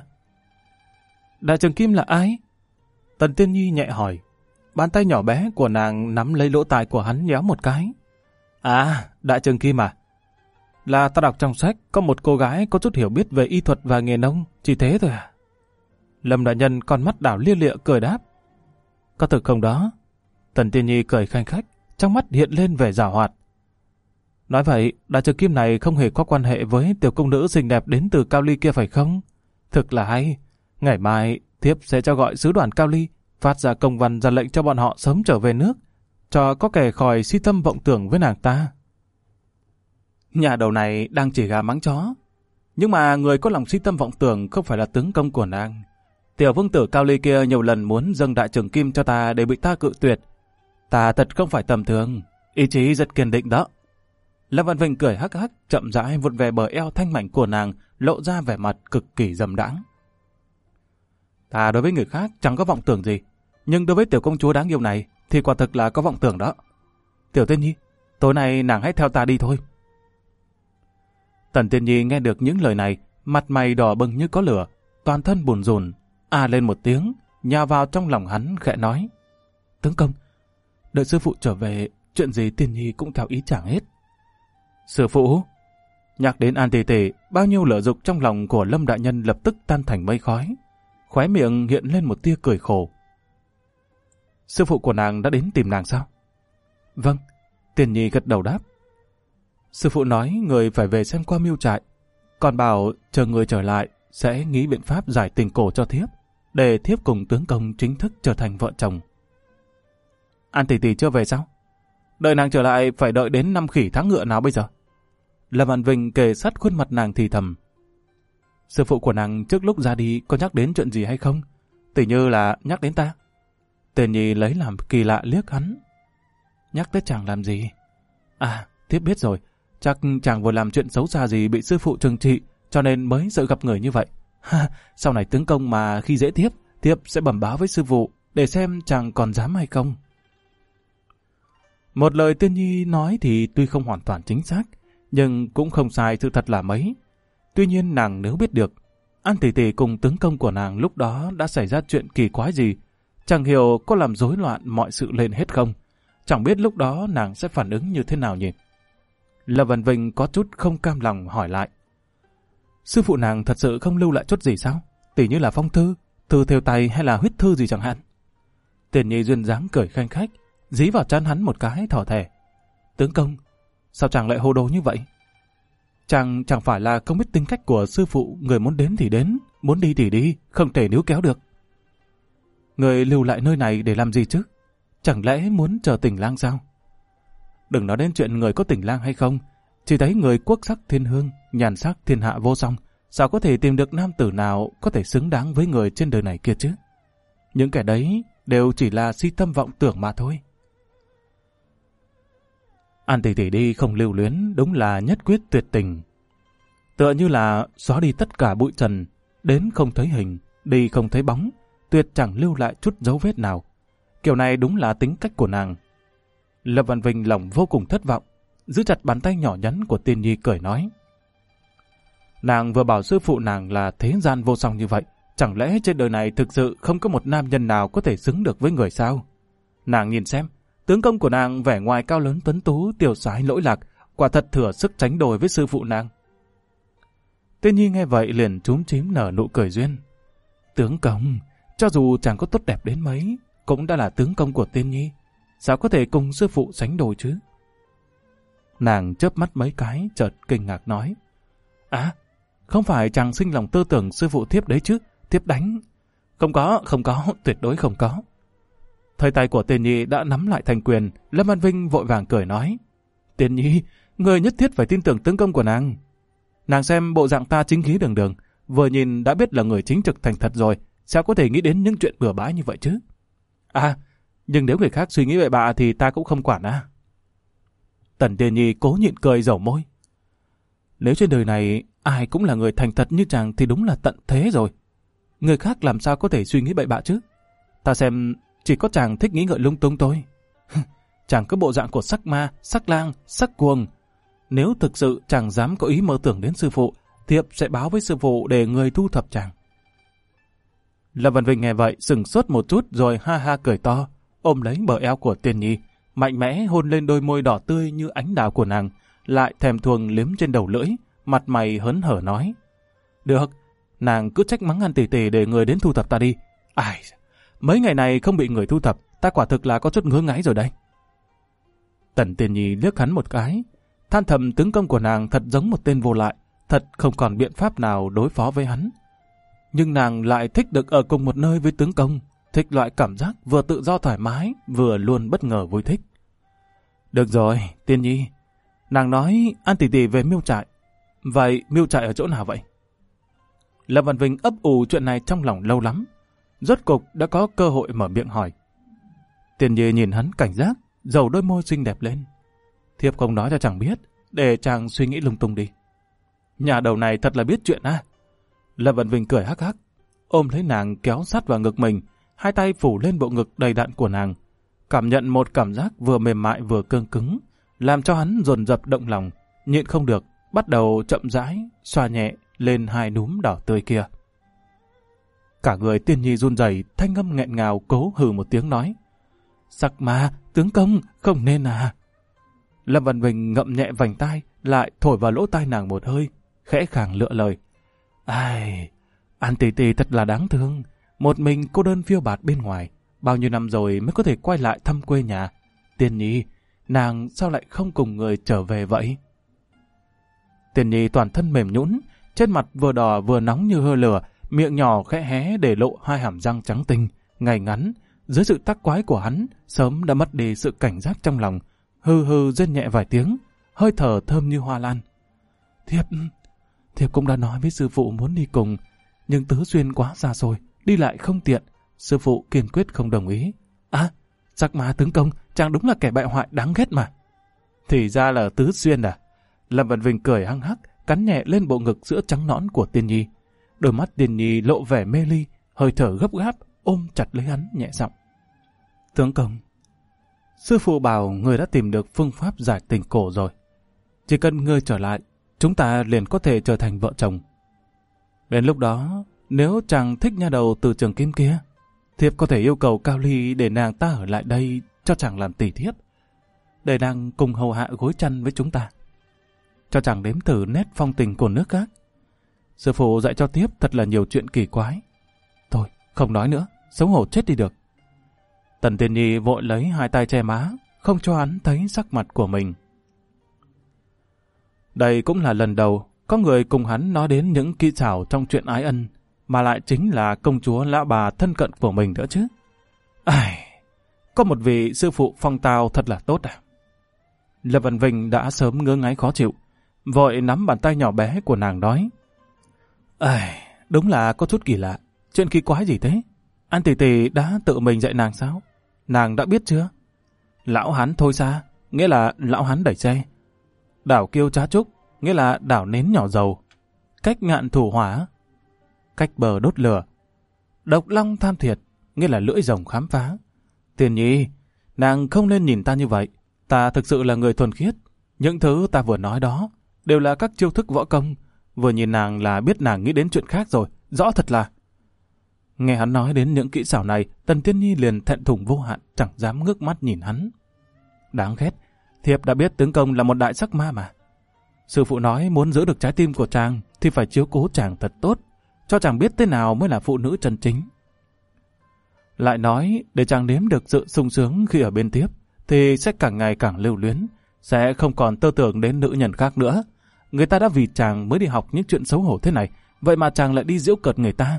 Đại Trường Kim là ai? Tần Tiên Nhi nhẹ hỏi. Bàn tay nhỏ bé của nàng nắm lấy lỗ tai của hắn nhéo một cái. À, Đại Trường Kim à? Là ta đọc trong sách có một cô gái có chút hiểu biết về y thuật và nghề nông, chỉ thế thôi à? Lâm đại nhân con mắt đảo lia lịa cười đáp: có thực không đó? Tần Tiên Nhi cười khanh khách, trong mắt hiện lên vẻ giảo hoạt. Nói vậy, Đại Trường Kim này không hề có quan hệ với tiểu công nữ xinh đẹp đến từ Cao Ly kia phải không? Thực là hay. Ngày mai, thiếp sẽ cho gọi sứ đoàn Cao Ly, phát ra công văn ra lệnh cho bọn họ sớm trở về nước, cho có kẻ khỏi si tâm vọng tưởng với nàng ta. Nhà đầu này đang chỉ gà mắng chó, nhưng mà người có lòng si tâm vọng tưởng không phải là tướng công của nàng. Tiểu vương tử Cao Ly kia nhiều lần muốn dâng Đại Trường Kim cho ta để bị ta cự tuyệt. Ta thật không phải tầm thường, ý chí rất kiên định đó. Lâm Văn Vinh cười hắc hắc, chậm rãi vuốt về bờ eo thanh mảnh của nàng, lộ ra vẻ mặt cực kỳ dâm đãng. Ta đối với người khác chẳng có vọng tưởng gì, nhưng đối với tiểu công chúa đáng yêu này thì quả thực là có vọng tưởng đó. Tiểu Tiên Nhi, tối nay nàng hãy theo ta đi thôi. Tần Tiên Nhi nghe được những lời này, mặt mày đỏ bừng như có lửa, toàn thân bùn rùn, lên một tiếng, nhào vào trong lòng hắn khẽ nói: tướng công, đợi sư phụ trở về, chuyện gì Tiên Nhi cũng theo ý chàng hết. Sư phụ? Nhắc đến An Tỷ Tỷ, bao nhiêu lửa dục trong lòng của Lâm đại nhân lập tức tan thành mây khói, khóe miệng hiện lên một tia cười khổ. Sư phụ của nàng đã đến tìm nàng sao? Vâng, Tiên Nhi gật đầu đáp. Sư phụ nói người phải về xem qua mưu trại, còn bảo chờ người trở lại sẽ nghĩ biện pháp giải tình cổ cho thiếp, để thiếp cùng tướng công chính thức trở thành vợ chồng. An Tỷ Tỷ chưa về sao? Đợi nàng trở lại phải đợi đến năm khỉ tháng ngựa nào bây giờ? Lâm Văn Vinh kề sát khuôn mặt nàng thì thầm. Sư phụ của nàng trước lúc ra đi có nhắc đến chuyện gì hay không? Tỉ như là nhắc đến ta. Tiên Nhi lấy làm kỳ lạ liếc hắn. Nhắc tới chàng làm gì? À, thiếp biết rồi. Chắc chàng vừa làm chuyện xấu xa gì bị sư phụ trừng trị, cho nên mới sợ gặp người như vậy. Ha, sau này tướng công mà khi dễ thiếp sẽ bẩm báo với sư phụ để xem chàng còn dám hay không. Một lời Tiên Nhi nói thì tuy không hoàn toàn chính xác, nhưng cũng không sai sự thật là mấy. Tuy nhiên nàng nếu biết được, An tỷ tỷ cùng tướng công của nàng lúc đó đã xảy ra chuyện kỳ quái gì, chẳng hiểu có làm rối loạn mọi sự lên hết không, chẳng biết lúc đó nàng sẽ phản ứng như thế nào nhỉ. Lâm Vân Vinh có chút không cam lòng hỏi lại. Sư phụ nàng thật sự không lưu lại chút gì sao? Tỉ như là phong thư, thư thêu tay hay là huyết thư gì chẳng hạn. Tiền Nhi duyên dáng cười khanh khách, dí vào trán hắn một cái thỏ thẻ. Tướng công, sao chàng lại hồ đồ như vậy? Chàng chẳng phải là không biết tính cách của sư phụ, người muốn đến thì đến, muốn đi thì đi, không thể níu kéo được. Người lưu lại nơi này để làm gì chứ? Chẳng lẽ muốn chờ tình lang sao? Đừng nói đến chuyện người có tình lang hay không, chỉ thấy người quốc sắc thiên hương, nhàn sắc thiên hạ vô song, sao có thể tìm được nam tử nào có thể xứng đáng với người trên đời này kia chứ? Những kẻ đấy đều chỉ là si tâm vọng tưởng mà thôi. An tỷ tỷ đi không lưu luyến đúng là nhất quyết tuyệt tình. Tựa như là xóa đi tất cả bụi trần, đến không thấy hình, đi không thấy bóng, tuyệt chẳng lưu lại chút dấu vết nào. Kiểu này đúng là tính cách của nàng. Lâm Văn Vinh lòng vô cùng thất vọng, giữ chặt bàn tay nhỏ nhắn của Tiên Nhi cười nói. Nàng vừa bảo sư phụ nàng là thế gian vô song như vậy, chẳng lẽ trên đời này thực sự không có một nam nhân nào có thể xứng được với người sao? Nàng nhìn xem, tướng công của nàng vẻ ngoài cao lớn tuấn tú, tiêu sái lỗi lạc, quả thật thừa sức tránh đôi với sư phụ nàng. Tiên Nhi nghe vậy liền chúm chím nở nụ cười duyên. Tướng công, cho dù chàng có tốt đẹp đến mấy, cũng đã là tướng công của Tiên Nhi, sao có thể cùng sư phụ sánh đôi chứ? Nàng chớp mắt mấy cái, chợt kinh ngạc nói. À, không phải chàng sinh lòng tư tưởng sư phụ thiếp đấy chứ, thiếp đánh. Không có, tuyệt đối không có. Thời tay của Tiên Nhi đã nắm lại thành quyền, Lâm Văn Vinh vội vàng cười nói. Tiên Nhi, người nhất thiết phải tin tưởng tướng công của nàng. Nàng xem bộ dạng ta chính khí đường đường, vừa nhìn đã biết là người chính trực thành thật rồi, sao có thể nghĩ đến những chuyện bừa bãi như vậy chứ? À, nhưng nếu người khác suy nghĩ bậy bạ thì ta cũng không quản á. Tần Tiên Nhi cố nhịn cười dầu môi. Nếu trên đời này ai cũng là người thành thật như chàng thì đúng là tận thế rồi. Người khác làm sao có thể suy nghĩ bậy bạ chứ? Ta xem chỉ có chàng thích nghĩ ngợi lung tung thôi. Chàng có bộ dạng của sắc ma, sắc lang, sắc cuồng. Nếu thực sự chàng dám có ý mơ tưởng đến sư phụ, thiếp sẽ báo với sư phụ để người thu thập chàng. Lâm Văn Vinh nghe vậy sừng sốt một chút rồi ha ha cười to, ôm lấy bờ eo của Tiên Nhi, mạnh mẽ hôn lên đôi môi đỏ tươi như ánh đào của nàng, lại thèm thuồng liếm trên đầu lưỡi, mặt mày hớn hở nói. Được, nàng cứ trách mắng An tỷ tỷ để người đến thu thập ta đi. Ai, mấy ngày này không bị người thu thập, ta quả thực là có chút ngứa ngáy rồi đây. Tần Tiên Nhi liếc hắn một cái, than thầm tướng công của nàng thật giống một tên vô lại, thật không còn biện pháp nào đối phó với hắn. Nhưng nàng lại thích được ở cùng một nơi với tướng công, thích loại cảm giác vừa tự do thoải mái, vừa luôn bất ngờ vui thích. Được rồi, Tiên Nhi. Nàng nói An tỷ tỷ về miêu trại. Vậy miêu trại ở chỗ nào vậy? Lâm Văn Vinh ấp ủ chuyện này trong lòng lâu lắm. Rốt cục đã có cơ hội mở miệng hỏi. Tiên Nhi nhìn hắn cảnh giác, dầu đôi môi xinh đẹp lên. Thiếp không nói cho chàng biết, để chàng suy nghĩ lung tung đi. Nhà đầu này thật là biết chuyện à? Lâm Văn Vinh cười hắc hắc, ôm lấy nàng kéo sát vào ngực mình, hai tay phủ lên bộ ngực đầy đặn của nàng, cảm nhận một cảm giác vừa mềm mại vừa cương cứng, làm cho hắn dồn dập động lòng, nhịn không được, bắt đầu chậm rãi xoa nhẹ lên hai núm đỏ tươi kia. Cả người Tiên Nhi run rẩy, thanh âm nghẹn ngào cố hừ một tiếng nói. Sắc ma, tướng công, không nên à. Lâm Văn Vinh ngậm nhẹ vành tai, lại thổi vào lỗ tai nàng một hơi, khẽ khàng lựa lời. Ai, An tỷ tỷ thật là đáng thương, một mình cô đơn phiêu bạt bên ngoài, bao nhiêu năm rồi mới có thể quay lại thăm quê nhà. Tiên Nhi, nàng sao lại không cùng người trở về vậy? Tiên Nhi toàn thân mềm nhũn, trên mặt vừa đỏ vừa nóng như hơ lửa, miệng nhỏ khẽ hé để lộ hai hàm răng trắng tinh, ngay ngắn. Dưới sự tác quái của hắn, sớm đã mất đi sự cảnh giác trong lòng, hừ hừ rên nhẹ vài tiếng, hơi thở thơm như hoa lan. Thiếp cũng đã nói với sư phụ muốn đi cùng, nhưng Tứ Xuyên quá xa rồi, đi lại không tiện, sư phụ kiên quyết không đồng ý. À, Sắc Ma tướng công, chàng đúng là kẻ bại hoại đáng ghét mà. Thì ra là Tứ Xuyên à? Lâm Văn Vinh cười hăng hắc, cắn nhẹ lên bộ ngực sữa trắng nõn của Tiên Nhi. Đôi mắt Tiên Nhi lộ vẻ mê ly, hơi thở gấp gáp, ôm chặt lấy hắn nhẹ giọng. Tướng công, sư phụ bảo người đã tìm được phương pháp giải tình cổ rồi. Chỉ cần ngươi trở lại, chúng ta liền có thể trở thành vợ chồng. Đến lúc đó, nếu chàng thích nha đầu từ trường kim kia, thiếp có thể yêu cầu Cao Ly để nàng ta ở lại đây cho chàng làm tỷ thiếp, để nàng cùng hầu hạ gối chăn với chúng ta, cho chàng đếm thử nét phong tình của nước khác. Sư phụ dạy cho thiếp thật là nhiều chuyện kỳ quái. Thôi, không nói nữa, xấu hổ chết đi được. Tần Tiên Nhi vội lấy hai tay che má, không cho hắn thấy sắc mặt của mình. Đây cũng là lần đầu có người cùng hắn nói đến những kỹ xảo trong chuyện ái ân, mà lại chính là công chúa lão bà thân cận của mình nữa chứ. Có một vị sư phụ phong tao thật là tốt à. Lâm Văn Vinh đã sớm ngứa ngáy khó chịu, vội nắm bàn tay nhỏ bé của nàng nói. Đúng là có chút kỳ lạ. Chuyện kỳ quái gì thế? An tỷ tỷ đã tự mình dạy nàng sao? Nàng đã biết chưa? Lão hắn thôi xa, nghĩa là lão hắn đẩy xe. Đảo kiêu trá trúc, nghĩa là đảo nến nhỏ dầu. Cách ngạn thủ hỏa, cách bờ đốt lửa. Độc long tham thiệt, nghĩa là lưỡi rồng khám phá. Tiên Nhi, nàng không nên nhìn ta như vậy. Ta thực sự là người thuần khiết. Những thứ ta vừa nói đó đều là các chiêu thức võ công. Vừa nhìn nàng là biết nàng nghĩ đến chuyện khác rồi. Rõ thật là. Nghe hắn nói đến những kỹ xảo này, Tần Tiên Nhi liền thẹn thùng vô hạn, chẳng dám ngước mắt nhìn hắn. Đáng ghét, thiếp đã biết tướng công là một đại sắc ma mà. Sư phụ nói muốn giữ được trái tim của chàng thì phải chiếu cố chàng thật tốt, cho chàng biết thế nào mới là phụ nữ chân chính. Lại nói để chàng nếm được sự sung sướng khi ở bên thiếp thì sẽ càng ngày càng lưu luyến, sẽ không còn tơ tưởng đến nữ nhân khác nữa. Người ta đã vì chàng mới đi học những chuyện xấu hổ thế này, vậy mà chàng lại đi giễu cợt người ta.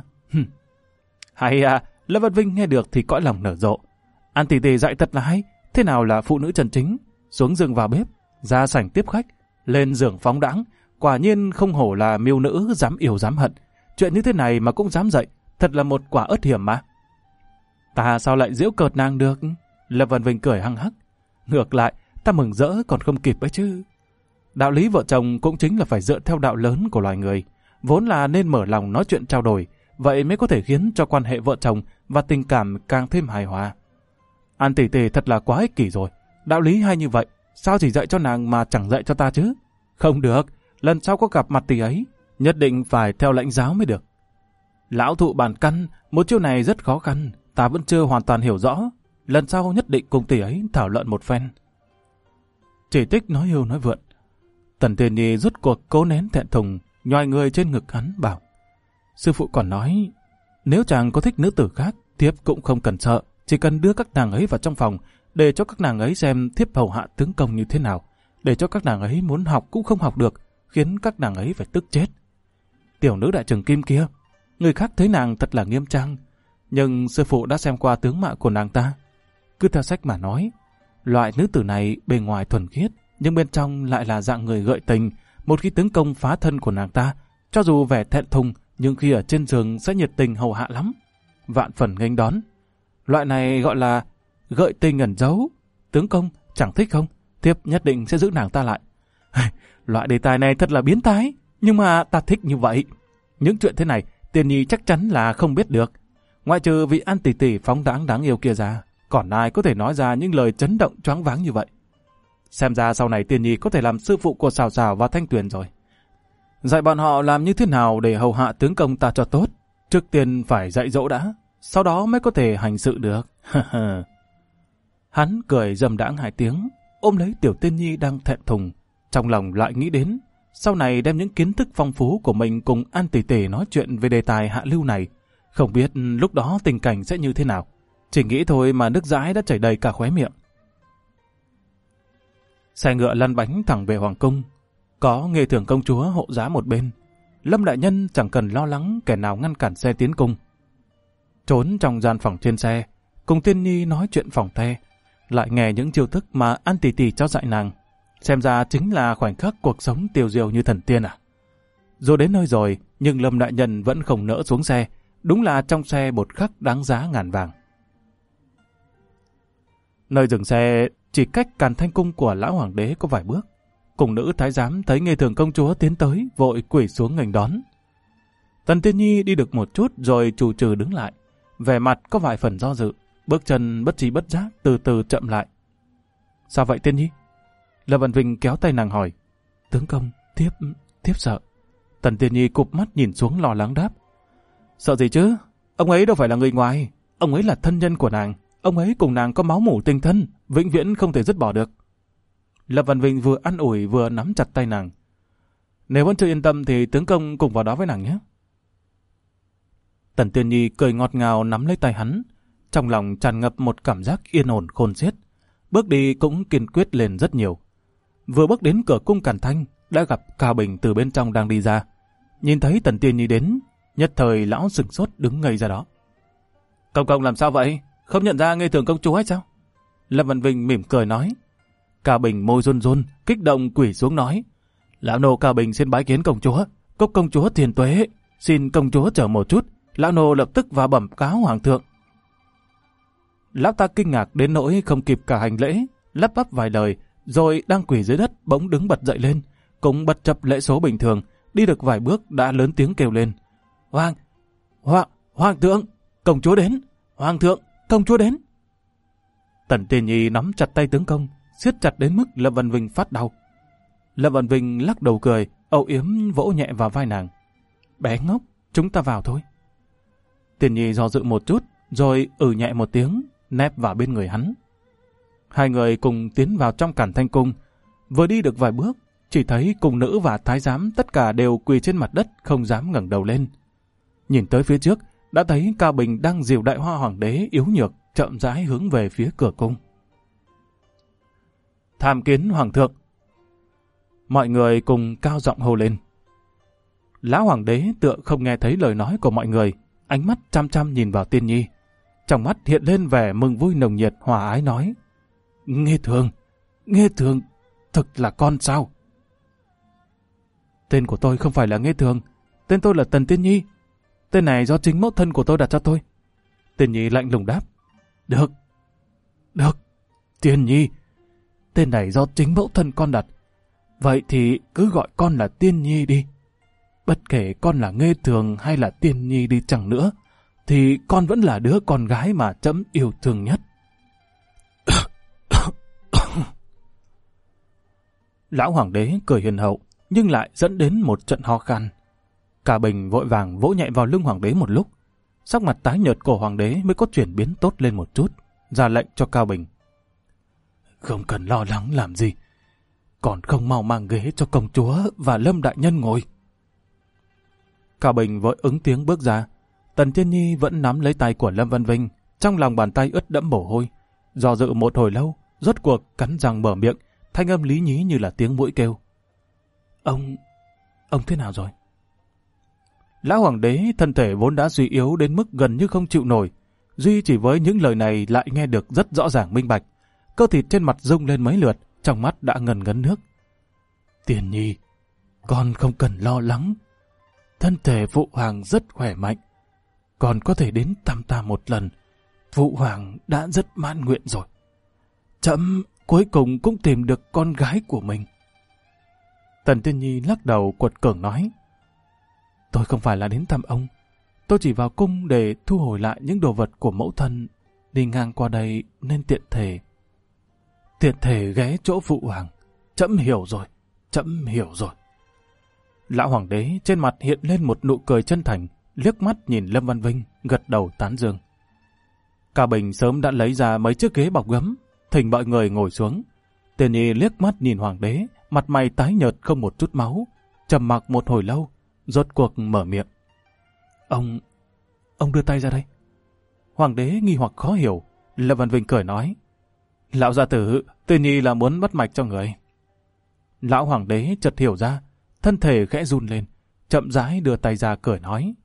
Hay à, Lâm Văn Vinh nghe được thì cõi lòng nở rộ. An tỷ tỷ dạy thật là hay, thế nào là phụ nữ chân chính? Xuống giường vào bếp, ra sảnh tiếp khách, lên giường phóng đãng, quả nhiên không hổ là miêu nữ dám yêu dám hận. Chuyện như thế này mà cũng dám dạy, thật là một quả ớt hiểm mà. Ta sao lại giễu cợt nàng được? Lâm Văn Vinh cười hăng hắc. Ngược lại, ta mừng rỡ còn không kịp ấy chứ. Đạo lý vợ chồng cũng chính là phải dựa theo đạo lớn của loài người, vốn là nên mở lòng nói chuyện trao đổi, vậy mới có thể khiến cho quan hệ vợ chồng và tình cảm càng thêm hài hòa. An tỷ tỷ thật là quá ích kỷ rồi. Đạo lý hay như vậy, sao chỉ dạy cho nàng mà chẳng dạy cho ta chứ? Không được, lần sau có gặp mặt tỷ ấy, nhất định phải theo lãnh giáo mới được. Lão thụ bản căn, một chiêu này rất khó khăn, ta vẫn chưa hoàn toàn hiểu rõ. Lần sau nhất định cùng tỷ ấy thảo luận một phen. Chỉ Tích nói hưu nói vượn. Tần Tiên Nhi rút cuộc cố nén thẹn thùng, nhoài người trên ngực hắn bảo. Sư phụ còn nói, nếu chàng có thích nữ tử khác, thiếp cũng không cần sợ, chỉ cần đưa các nàng ấy vào trong phòng, để cho các nàng ấy xem thiếp hầu hạ tướng công như thế nào, để cho các nàng ấy muốn học cũng không học được, khiến các nàng ấy phải tức chết. Tiểu nữ đại trường kim kia, người khác thấy nàng thật là nghiêm trang, nhưng sư phụ đã xem qua tướng mạo của nàng ta. Cứ theo sách mà nói, loại nữ tử này bề ngoài thuần khiết, nhưng bên trong lại là dạng người gợi tình. Một khi tướng công phá thân của nàng ta, cho dù vẻ thẹn thùng, nhưng khi ở trên giường sẽ nhiệt tình hầu hạ lắm, vạn phần nghênh đón. Loại này gọi là gợi tình ẩn giấu. Tướng công chẳng thích không? Thiếp nhất định sẽ giữ nàng ta lại. Loại đề tài này thật là biến thái, nhưng mà ta thích như vậy. Những chuyện thế này Tiên Nhi chắc chắn là không biết được. Ngoại trừ vị An tỷ tỷ phóng đáng yêu kia ra, còn ai có thể nói ra những lời chấn động choáng váng như vậy. Xem ra sau này Tiên Nhi có thể làm sư phụ của Sào Sào và Thanh Tuyền rồi. Dạy bọn họ làm như thế nào để hầu hạ tướng công ta cho tốt. Trước tiên phải dạy dỗ đã, sau đó mới có thể hành sự được. Hắn cười dâm đãng 2 tiếng, ôm lấy Tiểu Tiên Nhi đang thẹn thùng. Trong lòng lại nghĩ đến, sau này đem những kiến thức phong phú của mình cùng An tỷ tỷ nói chuyện về đề tài hạ lưu này. Không biết lúc đó tình cảnh sẽ như thế nào. Chỉ nghĩ thôi mà nước dãi đã chảy đầy cả khóe miệng. Xe ngựa lăn bánh thẳng về Hoàng Cung. Có Nghê Thường công chúa hộ giá một bên. Lâm đại nhân chẳng cần lo lắng kẻ nào ngăn cản xe tiến cung. Trốn trong gian phòng trên xe, cùng Tiên Nhi nói chuyện phòng the, lại nghe những chiêu thức mà An tỷ tỷ cho dạy nàng. Xem ra chính là khoảnh khắc cuộc sống tiêu diêu như thần tiên à. Dù đến nơi rồi, nhưng Lâm đại nhân vẫn không nỡ xuống xe. Đúng là trong xe một khắc đáng giá ngàn vàng. Nơi dừng xe chỉ cách Càn Thanh cung của lão hoàng đế có vài bước. Cùng nữ thái giám thấy Nghê Thường công chúa tiến tới, vội quỳ xuống nghênh đón. Tần Tiên Nhi đi được một chút rồi trù trừ đứng lại, vẻ mặt có vài phần do dự, bước chân bất trí bất giác từ từ chậm lại. Sao vậy Tiên Nhi? Lâm Văn Vinh kéo tay nàng hỏi. Tướng công, thiếp sợ. Tần Tiên Nhi cụp mắt nhìn xuống lo lắng đáp. Sợ gì chứ? Ông ấy đâu phải là người ngoài. Ông ấy là thân nhân của nàng. Ông ấy cùng nàng có máu mủ tình thân, vĩnh viễn không thể dứt bỏ được. Lâm Văn Vinh vừa an ủi vừa nắm chặt tay nàng. Nếu vẫn chưa yên tâm thì tướng công cùng vào đó với nàng nhé. Tần Tiên Nhi cười ngọt ngào nắm lấy tay hắn, trong lòng tràn ngập một cảm giác yên ổn khôn xiết. Bước đi cũng kiên quyết lên rất nhiều. Vừa bước đến cửa cung Càn Thanh, đã gặp Cao Bình từ bên trong đang đi ra. Nhìn thấy Tần Tiên Nhi đến, nhất thời lão sửng sốt đứng ngây ra đó. Công làm sao vậy? Không nhận ra Nghê Thường công chúa hay sao? Lâm Văn Vinh mỉm cười nói. Cao Bình môi run run, kích động quỳ xuống nói. Lão nô Cao Bình xin bái kiến công chúa. Cốc công chúa tiền tuế, xin công chúa chờ một chút. Lão nô lập tức vào bẩm cáo hoàng thượng. Lão ta kinh ngạc đến nỗi không kịp cả hành lễ, lắp bắp vài lời, rồi đang quỳ dưới đất bỗng đứng bật dậy lên, cũng bất chấp lễ số bình thường, đi được vài bước đã lớn tiếng kêu lên. Hoàng thượng, công chúa đến, hoàng thượng, công chúa đến. Tần Tiên Nhi nắm chặt tay tướng công, siết chặt đến mức Lâm Văn Vinh phát đau. Lâm Văn Vinh lắc đầu cười, âu yếm vỗ nhẹ vào vai nàng. Bé ngốc, chúng ta vào thôi. Tiên Nhi do dự một chút, rồi nhẹ một tiếng, nép vào bên người hắn. Hai người cùng tiến vào trong Càn Thanh cung. Vừa đi được vài bước, chỉ thấy cung nữ và thái giám tất cả đều quỳ trên mặt đất, không dám ngẩng đầu lên. Nhìn tới phía trước, đã thấy Cao Bình đang dìu Đại Hoa Hoàng đế yếu nhược, chậm rãi hướng về phía cửa cung. Tham kiến hoàng thượng. Mọi người cùng cao giọng hô lên. Lão hoàng đế tựa không nghe thấy lời nói của mọi người, ánh mắt chăm chăm nhìn vào Tiên Nhi. Trong mắt hiện lên vẻ mừng vui nồng nhiệt hòa ái nói. Nghê Thường, thực là con sao? Tên của tôi không phải là Nghê Thường, tên tôi là Tần Tiên Nhi. Tên này do chính mẫu thân của tôi đặt cho tôi. Tiên Nhi lạnh lùng đáp. Được, Tiên Nhi, tên này do chính mẫu thân con đặt. Vậy thì cứ gọi con là Tiên Nhi đi. Bất kể con là Nghê Thường hay là Tiên Nhi đi chăng nữa, thì con vẫn là đứa con gái mà trẫm yêu thương nhất. Lão hoàng đế cười hiền hậu, nhưng lại dẫn đến một trận ho khan. Cả Bình vội vàng vỗ nhẹ vào lưng hoàng đế một lúc. Sắc mặt tái nhợt của hoàng đế mới có chuyển biến tốt lên một chút, ra lệnh cho Cao Bình. Không cần lo lắng làm gì, còn không mau mang ghế cho công chúa và Lâm đại nhân ngồi. Cao Bình vội ứng tiếng bước ra. Tần Tiên Nhi vẫn nắm lấy tay của Lâm Văn Vinh, trong lòng bàn tay ướt đẫm mồ hôi. Do dự một hồi lâu, rốt cuộc cắn răng mở miệng, thanh âm lý nhí như là tiếng muỗi kêu. Ông thế nào rồi? Lão hoàng đế thân thể vốn đã suy yếu đến mức gần như không chịu nổi, duy chỉ với những lời này lại nghe được rất rõ ràng minh bạch. Cơ thịt trên mặt rung lên mấy lượt, trong mắt đã ngần ngấn nước. Tiên Nhi, con không cần lo lắng. Thân thể phụ hoàng rất khỏe mạnh. Con có thể đến thăm ta một lần. Phụ hoàng đã rất mãn nguyện rồi. Trẫm cuối cùng cũng tìm được con gái của mình. Tần Tiên Nhi lắc đầu quật cường nói. Tôi không phải là đến thăm ông. Tôi chỉ vào cung để thu hồi lại những đồ vật của mẫu thân. Đi ngang qua đây nên tiện thể. Tiện thể ghé chỗ phụ hoàng. Trẫm hiểu rồi. Lão hoàng đế trên mặt hiện lên một nụ cười chân thành, liếc mắt nhìn Lâm Văn Vinh, gật đầu tán dương. Cao Bình sớm đã lấy ra mấy chiếc ghế bọc gấm, thỉnh mọi người ngồi xuống. Tiên Nhi liếc mắt nhìn hoàng đế, mặt mày tái nhợt không một chút máu, trầm mặc một hồi lâu, rốt cuộc mở miệng. Ông đưa tay ra đây. Hoàng đế nghi hoặc khó hiểu. Lâm Văn Vinh cười nói. Lão gia tử, Tiên Nhi là muốn bắt mạch cho người. Lão hoàng đế chợt hiểu ra, thân thể khẽ run lên, chậm rãi đưa tay ra cười nói.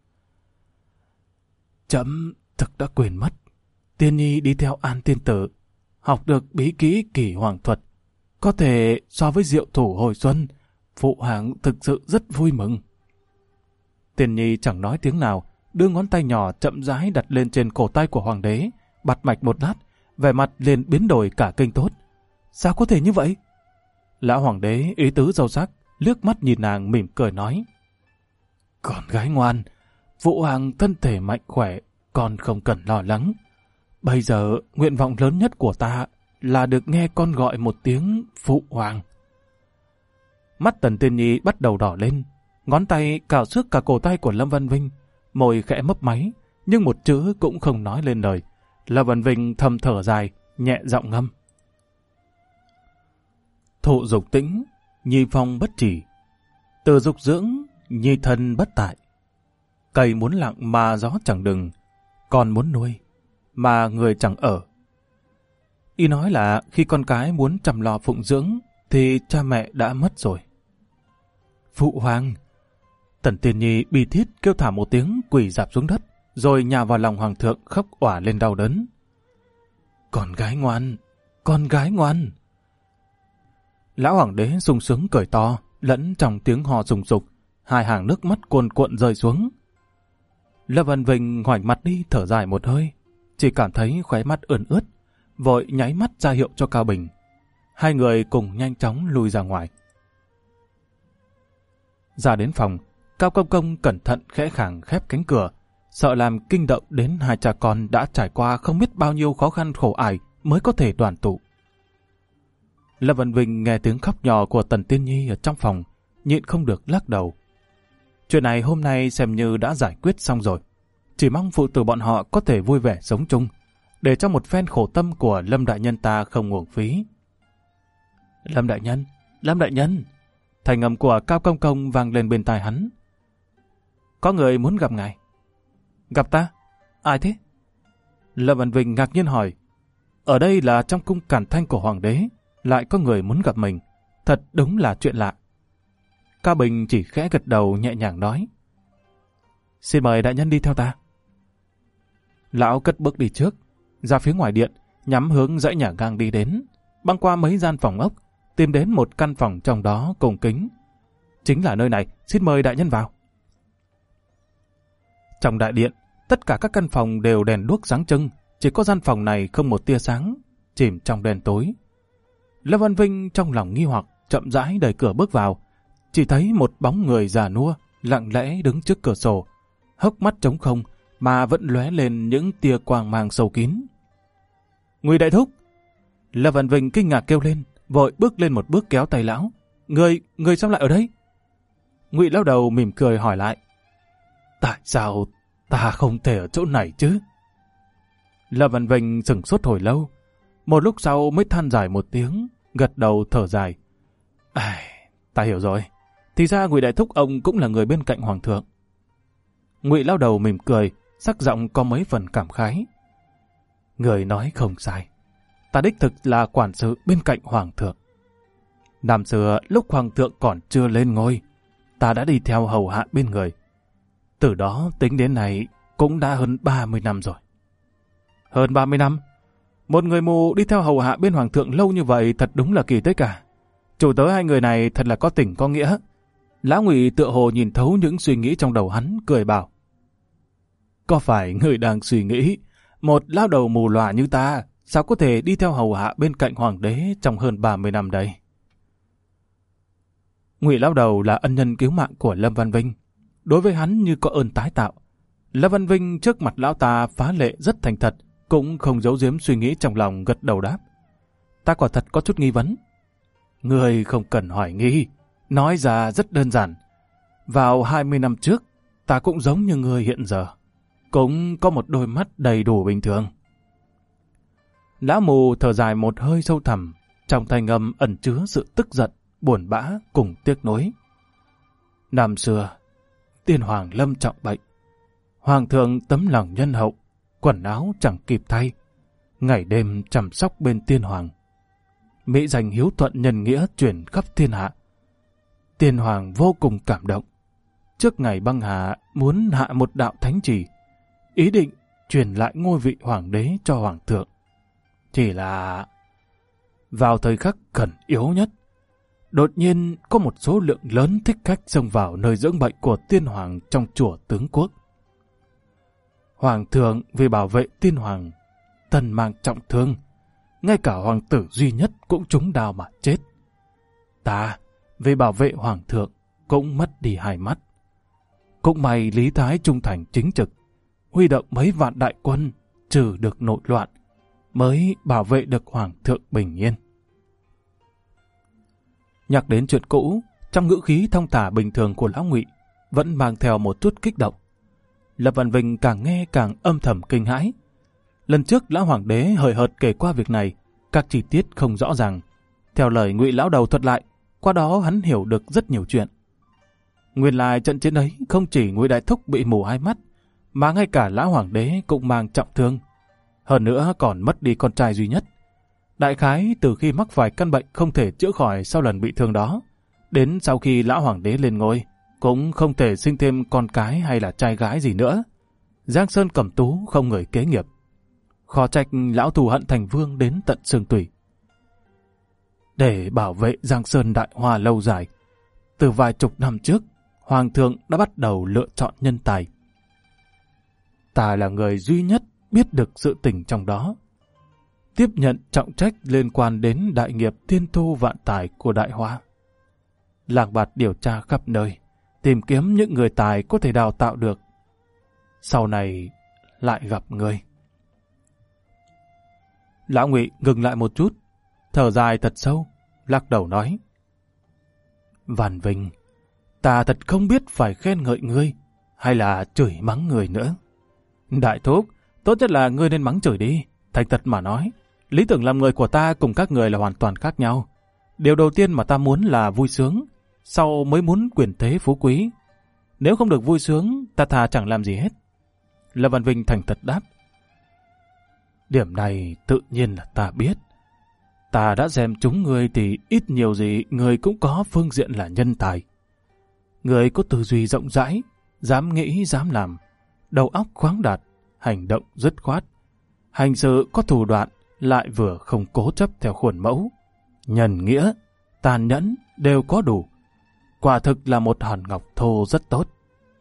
Trẫm thực đã quên mất. Tiên Nhi đi theo An tiên tử, học được bí kỹ Kỳ Hoàng thuật. Có thể so với diệu thủ hồi xuân, phụ hoàng thực sự rất vui mừng. Tiên Nhi chẳng nói tiếng nào, đưa ngón tay nhỏ chậm rãi đặt lên trên cổ tay của hoàng đế, bặt mạch một lát, vẻ mặt liền biến đổi cả kinh tốt. Sao có thể như vậy? Lão hoàng đế ý tứ sâu sắc, liếc mắt nhìn nàng mỉm cười nói. Con gái ngoan, Phụ hoàng thân thể mạnh khỏe, con không cần lo lắng. Bây giờ, nguyện vọng lớn nhất của ta là được nghe con gọi một tiếng Phụ hoàng. Mắt Tần Tiên Nhi bắt đầu đỏ lên, ngón tay cào xước cả cổ tay của Lâm Văn Vinh, môi khẽ mấp máy, nhưng một chữ cũng không nói lên lời. Lâm Văn Vinh thầm thở dài, nhẹ giọng ngâm. Thụ dục tĩnh, nhi phong bất chỉ. Từ dục dưỡng, nhi thân bất tại. Cây muốn lặng mà gió chẳng đừng, con muốn nuôi mà người chẳng ở. Ý nói là khi con cái muốn chăm lo phụng dưỡng thì cha mẹ đã mất rồi. Phụ hoàng! Tần Tiên Nhi bi thít kêu thả một tiếng, quỳ rạp xuống đất, rồi nhào vào lòng hoàng thượng khóc òa lên đau đớn. Con gái ngoan! Con gái ngoan! Lão hoàng đế sung sướng cười to, lẫn trong tiếng hò rùng rục, hai hàng nước mắt cuồn cuộn rơi xuống. Lâm Văn Vinh ngoảnh mặt đi thở dài một hơi, chỉ cảm thấy khóe mắt ươn ướt, vội nháy mắt ra hiệu cho Cao Bình. Hai người cùng nhanh chóng lui ra ngoài. Ra đến phòng, Cao Công Công cẩn thận khẽ khàng khép cánh cửa, sợ làm kinh động đến hai cha con đã trải qua không biết bao nhiêu khó khăn khổ ải mới có thể đoàn tụ. Lâm Văn Vinh nghe tiếng khóc nhỏ của Tần Tiên Nhi ở trong phòng, nhịn không được lắc đầu. Chuyện này hôm nay xem như đã giải quyết xong rồi. Chỉ mong phụ tử bọn họ có thể vui vẻ sống chung, để cho một phen khổ tâm của Lâm đại nhân ta không uổng phí. Lâm đại nhân! Lâm đại nhân! Thành âm của Cao Công Công vang lên bên tai hắn. Có người muốn gặp ngài. Gặp ta? Ai thế? Lâm Văn Vinh ngạc nhiên hỏi. Ở đây là trong cung Càn Thanh của hoàng đế, lại có người muốn gặp mình. Thật đúng là chuyện lạ. Cao Bình chỉ khẽ gật đầu nhẹ nhàng nói. Xin mời đại nhân đi theo ta. Lão cất bước đi trước, ra phía ngoài điện, nhắm hướng dãy nhà gang đi đến, băng qua mấy gian phòng ốc, tìm đến một căn phòng trong đó cùng kính. Chính là nơi này, xin mời đại nhân vào. Trong đại điện, tất cả các căn phòng đều đèn đuốc sáng trưng, chỉ có gian phòng này không một tia sáng, chìm trong đèn tối. Lâm Văn Vinh trong lòng nghi hoặc, chậm rãi đẩy cửa bước vào, chỉ thấy một bóng người già nua, lặng lẽ đứng trước cửa sổ, hốc mắt trống không mà vẫn lóe lên những tia quang mang sâu kín. Ngụy đại thúc! Lâm Văn Vinh kinh ngạc kêu lên, vội bước lên một bước kéo tay lão. Người sao lại ở đây? Ngụy lão đầu mỉm cười hỏi lại. Tại sao ta không thể ở chỗ này chứ? Lâm Văn Vinh sửng sốt hồi lâu, một lúc sau mới than dài một tiếng, gật đầu thở dài. Ta hiểu rồi, thì ra Ngụy đại thúc ông cũng là người bên cạnh hoàng thượng. Ngụy lão đầu mỉm cười, sắc giọng có mấy phần cảm khái. Người nói không sai, ta đích thực là quản sự bên cạnh hoàng thượng. Năm xưa lúc hoàng thượng còn chưa lên ngôi, ta đã đi theo hầu hạ bên người. Từ đó tính đến nay cũng đã hơn 30 năm rồi. Hơn 30 năm? Một người mù đi theo hầu hạ bên hoàng thượng lâu như vậy thật đúng là kỳ tích cả. Chủ tớ hai người này thật là có tình có nghĩa. Lão Ngụy tựa hồ nhìn thấu những suy nghĩ trong đầu hắn, cười bảo. Có phải người đang suy nghĩ, một lão đầu mù lòa như ta, sao có thể đi theo hầu hạ bên cạnh hoàng đế trong hơn 30 năm đây? Ngụy lão đầu là ân nhân cứu mạng của Lâm Văn Vinh. Đối với hắn như có ơn tái tạo. Lâm Văn Vinh trước mặt lão ta phá lệ rất thành thật, cũng không giấu giếm suy nghĩ trong lòng, gật đầu đáp. Ta quả thật có chút nghi vấn. Người không cần hỏi nghi, nói ra rất đơn giản. Vào 20 năm trước, ta cũng giống như người hiện giờ, cũng có một đôi mắt đầy đủ bình thường. Lão mù thở dài một hơi sâu thẳm, trong thanh âm ẩn chứa sự tức giận, buồn bã cùng tiếc nuối. Năm xưa, tiên hoàng lâm trọng bệnh. Hoàng thượng tấm lòng nhân hậu, quần áo chẳng kịp thay, ngày đêm chăm sóc bên tiên hoàng. Mỹ danh hiếu thuận nhân nghĩa truyền khắp thiên hạ. Tiên hoàng vô cùng cảm động. Trước ngày băng hà muốn hạ một đạo thánh chỉ, ý định truyền lại ngôi vị hoàng đế cho hoàng thượng. Chỉ là vào thời khắc khẩn yếu nhất, đột nhiên có một số lượng lớn thích khách xông vào nơi dưỡng bệnh của tiên hoàng trong chùa Tướng Quốc. Hoàng thượng vì bảo vệ tiên hoàng, thân mang trọng thương, ngay cả hoàng tử duy nhất cũng trúng đao mà chết. ta, vì bảo vệ hoàng thượng, cũng mất đi hai mắt. Cũng may Lý Thái trung thành chính trực, huy động mấy vạn đại quân, trừ được nội loạn, mới bảo vệ được hoàng thượng bình yên. Nhắc đến chuyện cũ, trong ngữ khí thong thả bình thường của Lão Ngụy vẫn mang theo một chút kích động. Lập Văn Vinh càng nghe càng âm thầm kinh hãi. Lần trước Lão Hoàng đế hời hợt kể qua việc này, các chi tiết không rõ ràng. Theo lời Ngụy lão đầu thuật lại, qua đó hắn hiểu được rất nhiều chuyện. Nguyên lai trận chiến ấy không chỉ Ngụy Đại Thúc bị mù hai mắt, mà ngay cả Lão Hoàng đế cũng mang trọng thương. Hơn nữa còn mất đi con trai duy nhất. Đại khái từ khi mắc phải căn bệnh không thể chữa khỏi sau lần bị thương đó, đến sau khi Lão Hoàng đế lên ngôi, cũng không thể sinh thêm con cái hay là trai gái gì nữa. Giang Sơn Cẩm Tú không người kế nghiệp. Khó trách lão thù hận thành vương đến tận xương tủy. Để bảo vệ Giang Sơn Đại Hoa lâu dài, từ vài chục năm trước, Hoàng thượng đã bắt đầu lựa chọn nhân tài. Ta là người duy nhất biết được sự tình trong đó. Tiếp nhận trọng trách liên quan đến đại nghiệp thiên thu vạn tài của Đại Hoa. Làng bạt điều tra khắp nơi, tìm kiếm những người tài có thể đào tạo được. Sau này lại gặp người. Lão Ngụy ngừng lại một chút, thở dài thật sâu, lắc đầu nói: Văn Vinh, ta thật không biết phải khen ngợi ngươi, hay là chửi mắng người nữa. Đại thúc, tốt nhất là ngươi nên mắng chửi đi. Thành thật mà nói, lý tưởng làm người của ta cùng các người là hoàn toàn khác nhau. Điều đầu tiên mà ta muốn là vui sướng, sau mới muốn quyền thế phú quý. Nếu không được vui sướng, ta thà chẳng làm gì hết. Lâm Văn Vinh thành thật đáp: Điểm này tự nhiên là ta biết. Ta đã xem chúng ngươi thì ít nhiều gì người cũng có phương diện là nhân tài. Người có tư duy rộng rãi, dám nghĩ dám làm, đầu óc khoáng đạt, hành động dứt khoát, hành sự có thủ đoạn, lại vừa không cố chấp theo khuôn mẫu. Nhân nghĩa, tàn nhẫn đều có đủ. Quả thực là một hòn ngọc thô rất tốt.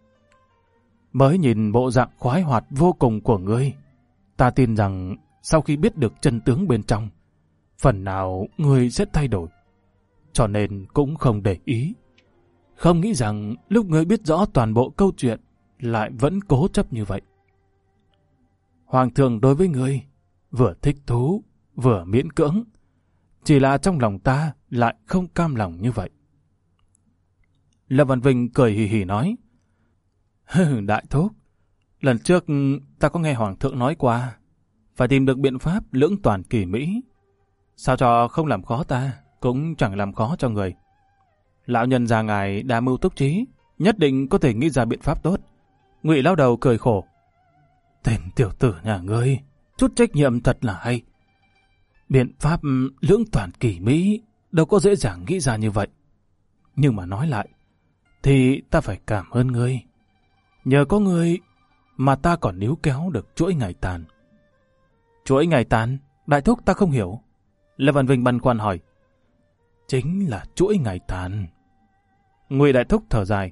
Mới nhìn bộ dạng khoái hoạt vô cùng của ngươi, ta tin rằng sau khi biết được chân tướng bên trong, phần nào ngươi sẽ thay đổi. Cho nên cũng không để ý. Không nghĩ rằng lúc ngươi biết rõ toàn bộ câu chuyện lại vẫn cố chấp như vậy. Hoàng thượng đối với ngươi vừa thích thú, vừa miễn cưỡng. Chỉ là trong lòng ta lại không cam lòng như vậy. Lâm Văn Vinh cười hì hì nói: Đại thúc, lần trước ta có nghe Hoàng thượng nói qua, phải tìm được biện pháp lưỡng toàn kỳ mỹ. Sao cho không làm khó ta, cũng chẳng làm khó cho người. Lão nhân già ngài đa mưu túc trí, nhất định có thể nghĩ ra biện pháp tốt. Ngụy lão đầu cười khổ: Tên tiểu tử nhà ngươi, chút trách nhiệm thật là hay. Biện pháp lưỡng toàn kỳ mỹ đâu có dễ dàng nghĩ ra như vậy. Nhưng mà nói lại, thì ta phải cảm ơn ngươi. Nhờ có ngươi mà ta còn níu kéo được chuỗi ngày tàn. Chuỗi ngày tàn? Đại thúc ta không hiểu. Lê Văn Vinh băn khoăn hỏi. Chính là chuỗi ngày tàn. Ngụy Đại Thúc thở dài.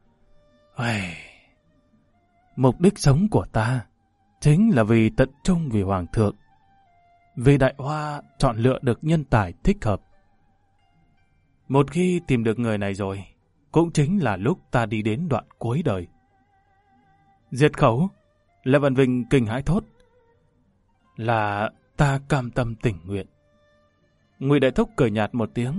Mục đích sống của ta chính là vì tận trung vì Hoàng thượng. Vì Đại Hoa chọn lựa được nhân tài thích hợp. Một khi tìm được người này rồi, cũng chính là lúc ta đi đến đoạn cuối đời. Diệt khẩu? Lê Văn Vinh kinh hãi thốt. Là ta cam tâm tình nguyện. Ngụy Đại Thúc cười nhạt một tiếng.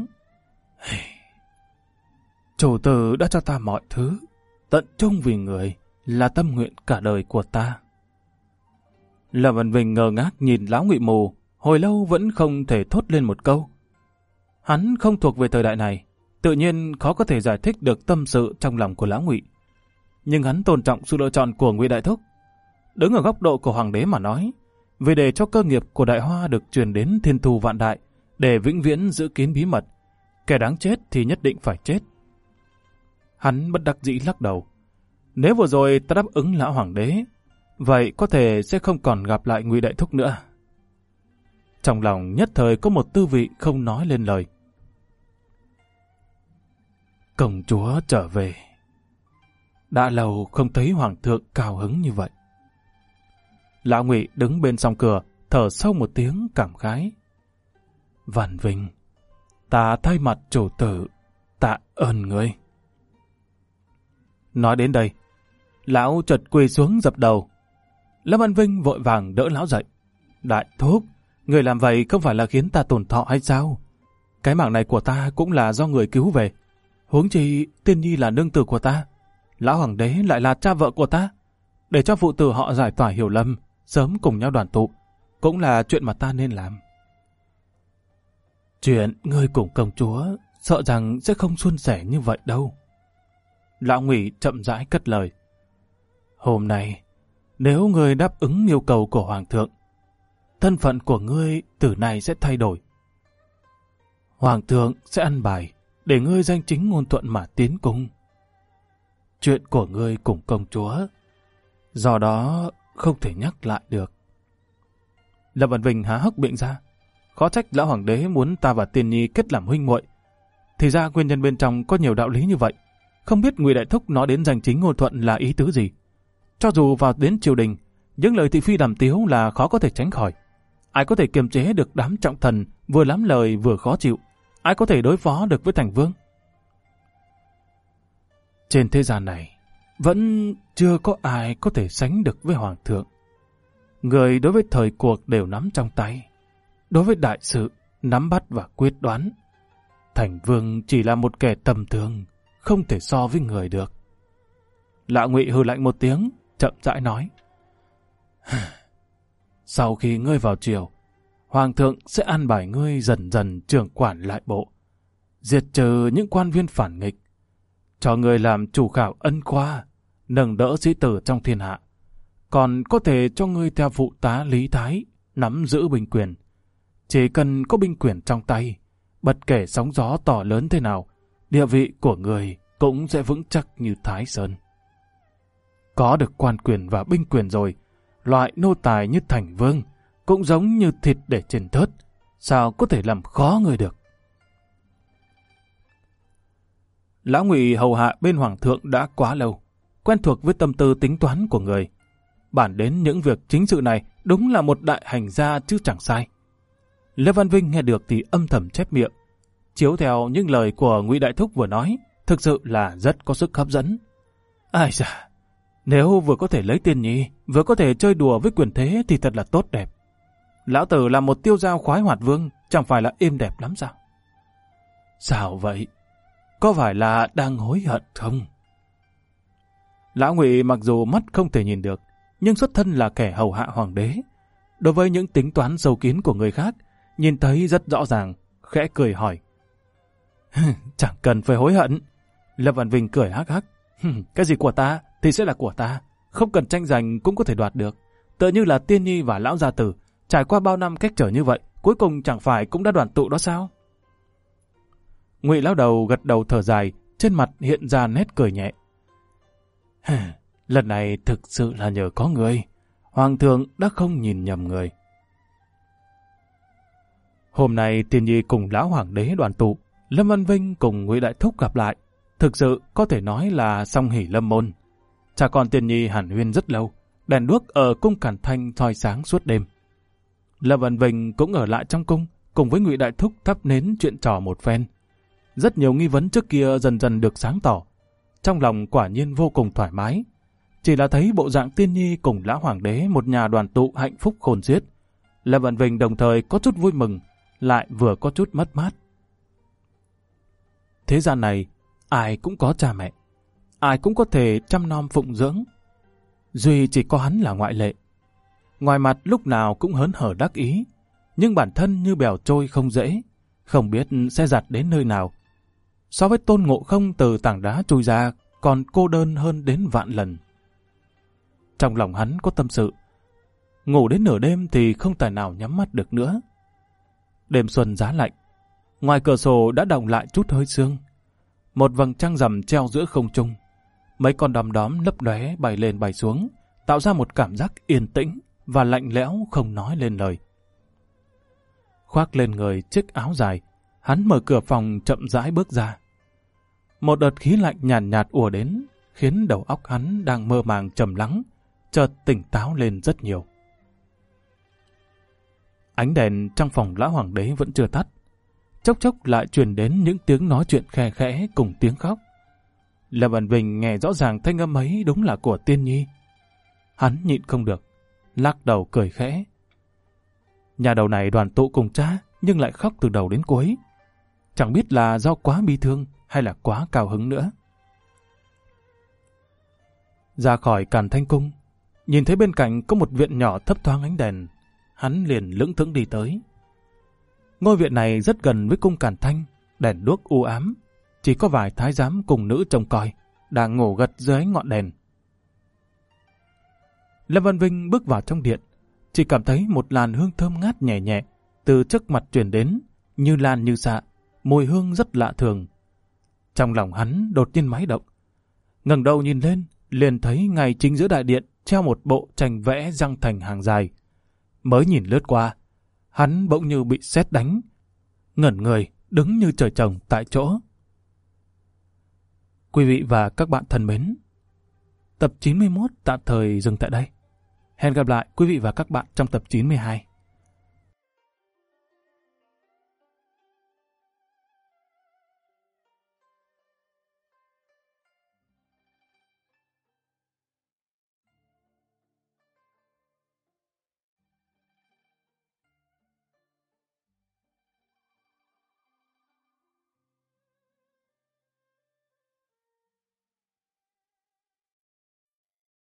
Chủ tử đã cho ta mọi thứ, tận trung vì người là tâm nguyện cả đời của ta. Lâm Văn Vinh ngơ ngác nhìn lão Ngụy mù, hồi lâu vẫn không thể thốt lên một câu. Hắn không thuộc về thời đại này, tự nhiên khó có thể giải thích được tâm sự trong lòng của lão Ngụy. Nhưng hắn tôn trọng sự lựa chọn của Ngụy Đại Thúc. Đứng ở góc độ của Hoàng đế mà nói, vì để cho cơ nghiệp của Đại Hoa được truyền đến thiên thu vạn đại, để vĩnh viễn giữ kín bí mật, kẻ đáng chết thì nhất định phải chết. Hắn bất đắc dĩ lắc đầu. Nếu vừa rồi ta đáp ứng lão Hoàng đế, vậy có thể sẽ không còn gặp lại Ngụy Đại Thúc nữa. Trong lòng nhất thời có một tư vị không nói lên lời. Công chúa trở về. Đã lâu không thấy Hoàng thượng cao hứng như vậy. Lão Ngụy đứng bên song cửa, thở sâu một tiếng cảm khái. Văn Vinh, Ta thay mặt chủ tử, tạ ơn ngươi. Nói đến đây, lão chợt quỳ xuống dập đầu. Lâm Văn Vinh vội vàng đỡ lão dậy. Đại thúc, người làm vậy không phải là khiến ta tổn thọ hay sao? Cái mạng này của ta cũng là do người cứu về. Huống chi Tiên Nhi là nương tử của ta, lão hoàng đế lại là cha vợ của ta. Để cho phụ tử họ giải tỏa hiểu lầm, sớm cùng nhau đoàn tụ, cũng là chuyện mà ta nên làm. Chuyện ngươi cùng công chúa sợ rằng sẽ không suôn sẻ như vậy đâu. Lão Ngụy chậm rãi cất lời. Hôm nay, nếu ngươi đáp ứng yêu cầu của hoàng thượng, thân phận của ngươi từ nay sẽ thay đổi. Hoàng thượng sẽ ăn bài để ngươi danh chính ngôn thuận mà tiến cung. Chuyện của ngươi cùng công chúa, do đó không thể nhắc lại được. Lâm Văn Vinh há hốc miệng ra. Khó trách lão hoàng đế muốn ta và Tiên Nhi kết làm huynh muội. Thì ra nguyên nhân bên trong có nhiều đạo lý như vậy. Không biết Ngụy Đại Thúc nói đến danh chính ngôn thuận là ý tứ gì. Cho dù vào đến triều đình, những lời thị phi đàm tiếu là khó có thể tránh khỏi. Ai có thể kiềm chế được đám trọng thần vừa lắm lời vừa khó chịu? Ai có thể đối phó được với thành vương? Trên thế gian này, vẫn chưa có ai có thể sánh được với hoàng thượng. Người đối với thời cuộc đều nắm trong tay. Đối với đại sự, nắm bắt và quyết đoán. Thành vương chỉ là một kẻ tầm thường, không thể so với người được. Lão Ngụy hừ lạnh một tiếng, chậm rãi nói. Sau khi ngươi vào triều, hoàng thượng sẽ an bài ngươi dần dần trưởng quản lại bộ, diệt trừ những quan viên phản nghịch, cho ngươi làm chủ khảo ân khoa, nâng đỡ sĩ tử trong thiên hạ. Còn có thể cho ngươi theo phụ tá Lý Thái, nắm giữ binh quyền. Chỉ cần có binh quyền trong tay, bất kể sóng gió to lớn thế nào, địa vị của người cũng sẽ vững chắc như Thái Sơn. Có được quan quyền và binh quyền rồi, loại nô tài như thành vương cũng giống như thịt để trên thớt, sao có thể làm khó người được. Lão Ngụy hầu hạ bên hoàng thượng đã quá lâu, quen thuộc với tâm tư tính toán của người. Bản đến những việc chính sự này đúng là một đại hành gia chứ chẳng sai. Lê Văn Vinh nghe được thì âm thầm chép miệng. Chiếu theo những lời của Ngụy Đại Thúc vừa nói, thực sự là rất có sức hấp dẫn. Ai da, nếu vừa có thể lấy Tiên Nhi, vừa có thể chơi đùa với quyền thế thì thật là tốt đẹp. Lão tử là một tiêu dao khoái hoạt vương, chẳng phải là êm đẹp lắm sao? Sao vậy? Có phải là đang hối hận không? Lão Ngụy mặc dù mắt không thể nhìn được, nhưng xuất thân là kẻ hầu hạ hoàng đế. Đối với những tính toán sâu kín của người khác, nhìn thấy rất rõ ràng, khẽ cười hỏi. Chẳng cần phải hối hận. Lâm Văn Vinh cười hắc hắc. Cái gì của ta thì sẽ là của ta, không cần tranh giành cũng có thể đoạt được. Tựa như là Tiên Nhi và lão gia tử, trải qua bao năm cách trở như vậy, cuối cùng chẳng phải cũng đã đoàn tụ đó sao? Ngụy lão đầu gật đầu thở dài, trên mặt hiện ra nét cười nhẹ. Lần này thực sự là nhờ có người, hoàng thượng đã không nhìn nhầm người. Hôm nay Tiên Nhi cùng lão hoàng đế đoàn tụ, Lâm Văn Vinh cùng Ngụy Đại Thúc gặp lại, thực sự có thể nói là song hỷ lâm môn. Cha con Tiên Nhi hàn huyên rất lâu, đèn đuốc ở cung Càn Thanh soi sáng suốt đêm. Lâm Văn Vinh cũng ở lại trong cung, cùng với Ngụy Đại Thúc thắp nến chuyện trò một phen. Rất nhiều nghi vấn trước kia dần dần được sáng tỏ. Trong lòng quả nhiên vô cùng thoải mái. Chỉ là thấy bộ dạng Tiên Nhi cùng lão hoàng đế một nhà đoàn tụ hạnh phúc khôn xiết. Lâm Văn Vinh đồng thời có chút vui mừng, lại vừa có chút mất mát. Thế gian này, ai cũng có cha mẹ, ai cũng có thể chăm nom phụng dưỡng. Duy chỉ có hắn là ngoại lệ. Ngoài mặt lúc nào cũng hớn hở đắc ý, nhưng bản thân như bèo trôi không dễ, không biết sẽ giặt đến nơi nào. So với Tôn Ngộ Không từ tảng đá trôi ra, còn cô đơn hơn đến vạn lần. Trong lòng hắn có tâm sự, ngủ đến nửa đêm thì không tài nào nhắm mắt được nữa. Đêm xuân giá lạnh, ngoài cửa sổ đã đọng lại chút hơi sương. Một vầng trăng rằm treo giữa không trung, mấy con đom đóm lấp lóe bay lên bay xuống, tạo ra một cảm giác yên tĩnh và lạnh lẽo không nói lên lời. Khoác lên người chiếc áo dài, hắn mở cửa phòng chậm rãi bước ra. Một đợt khí lạnh nhàn nhạt ùa đến, khiến đầu óc hắn đang mơ màng trầm lắng, chợt tỉnh táo lên rất nhiều. Ánh đèn trong phòng lão hoàng đế vẫn chưa tắt. chốc chốc lại truyền đến những tiếng nói chuyện khe khẽ cùng tiếng khóc. Lâm Vân Vinh nghe rõ ràng thanh âm ấy đúng là của Tiên Nhi. Hắn nhịn không được, lắc đầu cười khẽ. Nhà đầu này đoàn tụ cùng cha nhưng lại khóc từ đầu đến cuối. Chẳng biết là do quá bi thương hay là quá cao hứng nữa. Ra khỏi Càn Thanh Cung, nhìn thấy bên cạnh có một viện nhỏ thấp thoáng ánh đèn, hắn liền lững thững đi tới. Ngôi viện này rất gần với cung Càn Thanh, đèn đuốc u ám, chỉ có vài thái giám cùng nữ trông coi, đang ngủ gật dưới ánh ngọn đèn. Lâm Văn Vinh bước vào trong điện, chỉ cảm thấy một làn hương thơm ngát nhẹ nhẹ từ trước mặt truyền đến, như lan như xạ, mùi hương rất lạ thường. Trong lòng hắn đột nhiên máy động, ngẩng đầu nhìn lên, liền thấy ngay chính giữa đại điện treo một bộ tranh vẽ răng thành hàng dài. Mới nhìn lướt qua, hắn bỗng như bị sét đánh, ngẩn người, đứng như trời trồng tại chỗ. Quý vị và các bạn thân mến, tập 91 tạm thời dừng tại đây. Hẹn gặp lại quý vị và các bạn trong tập 92.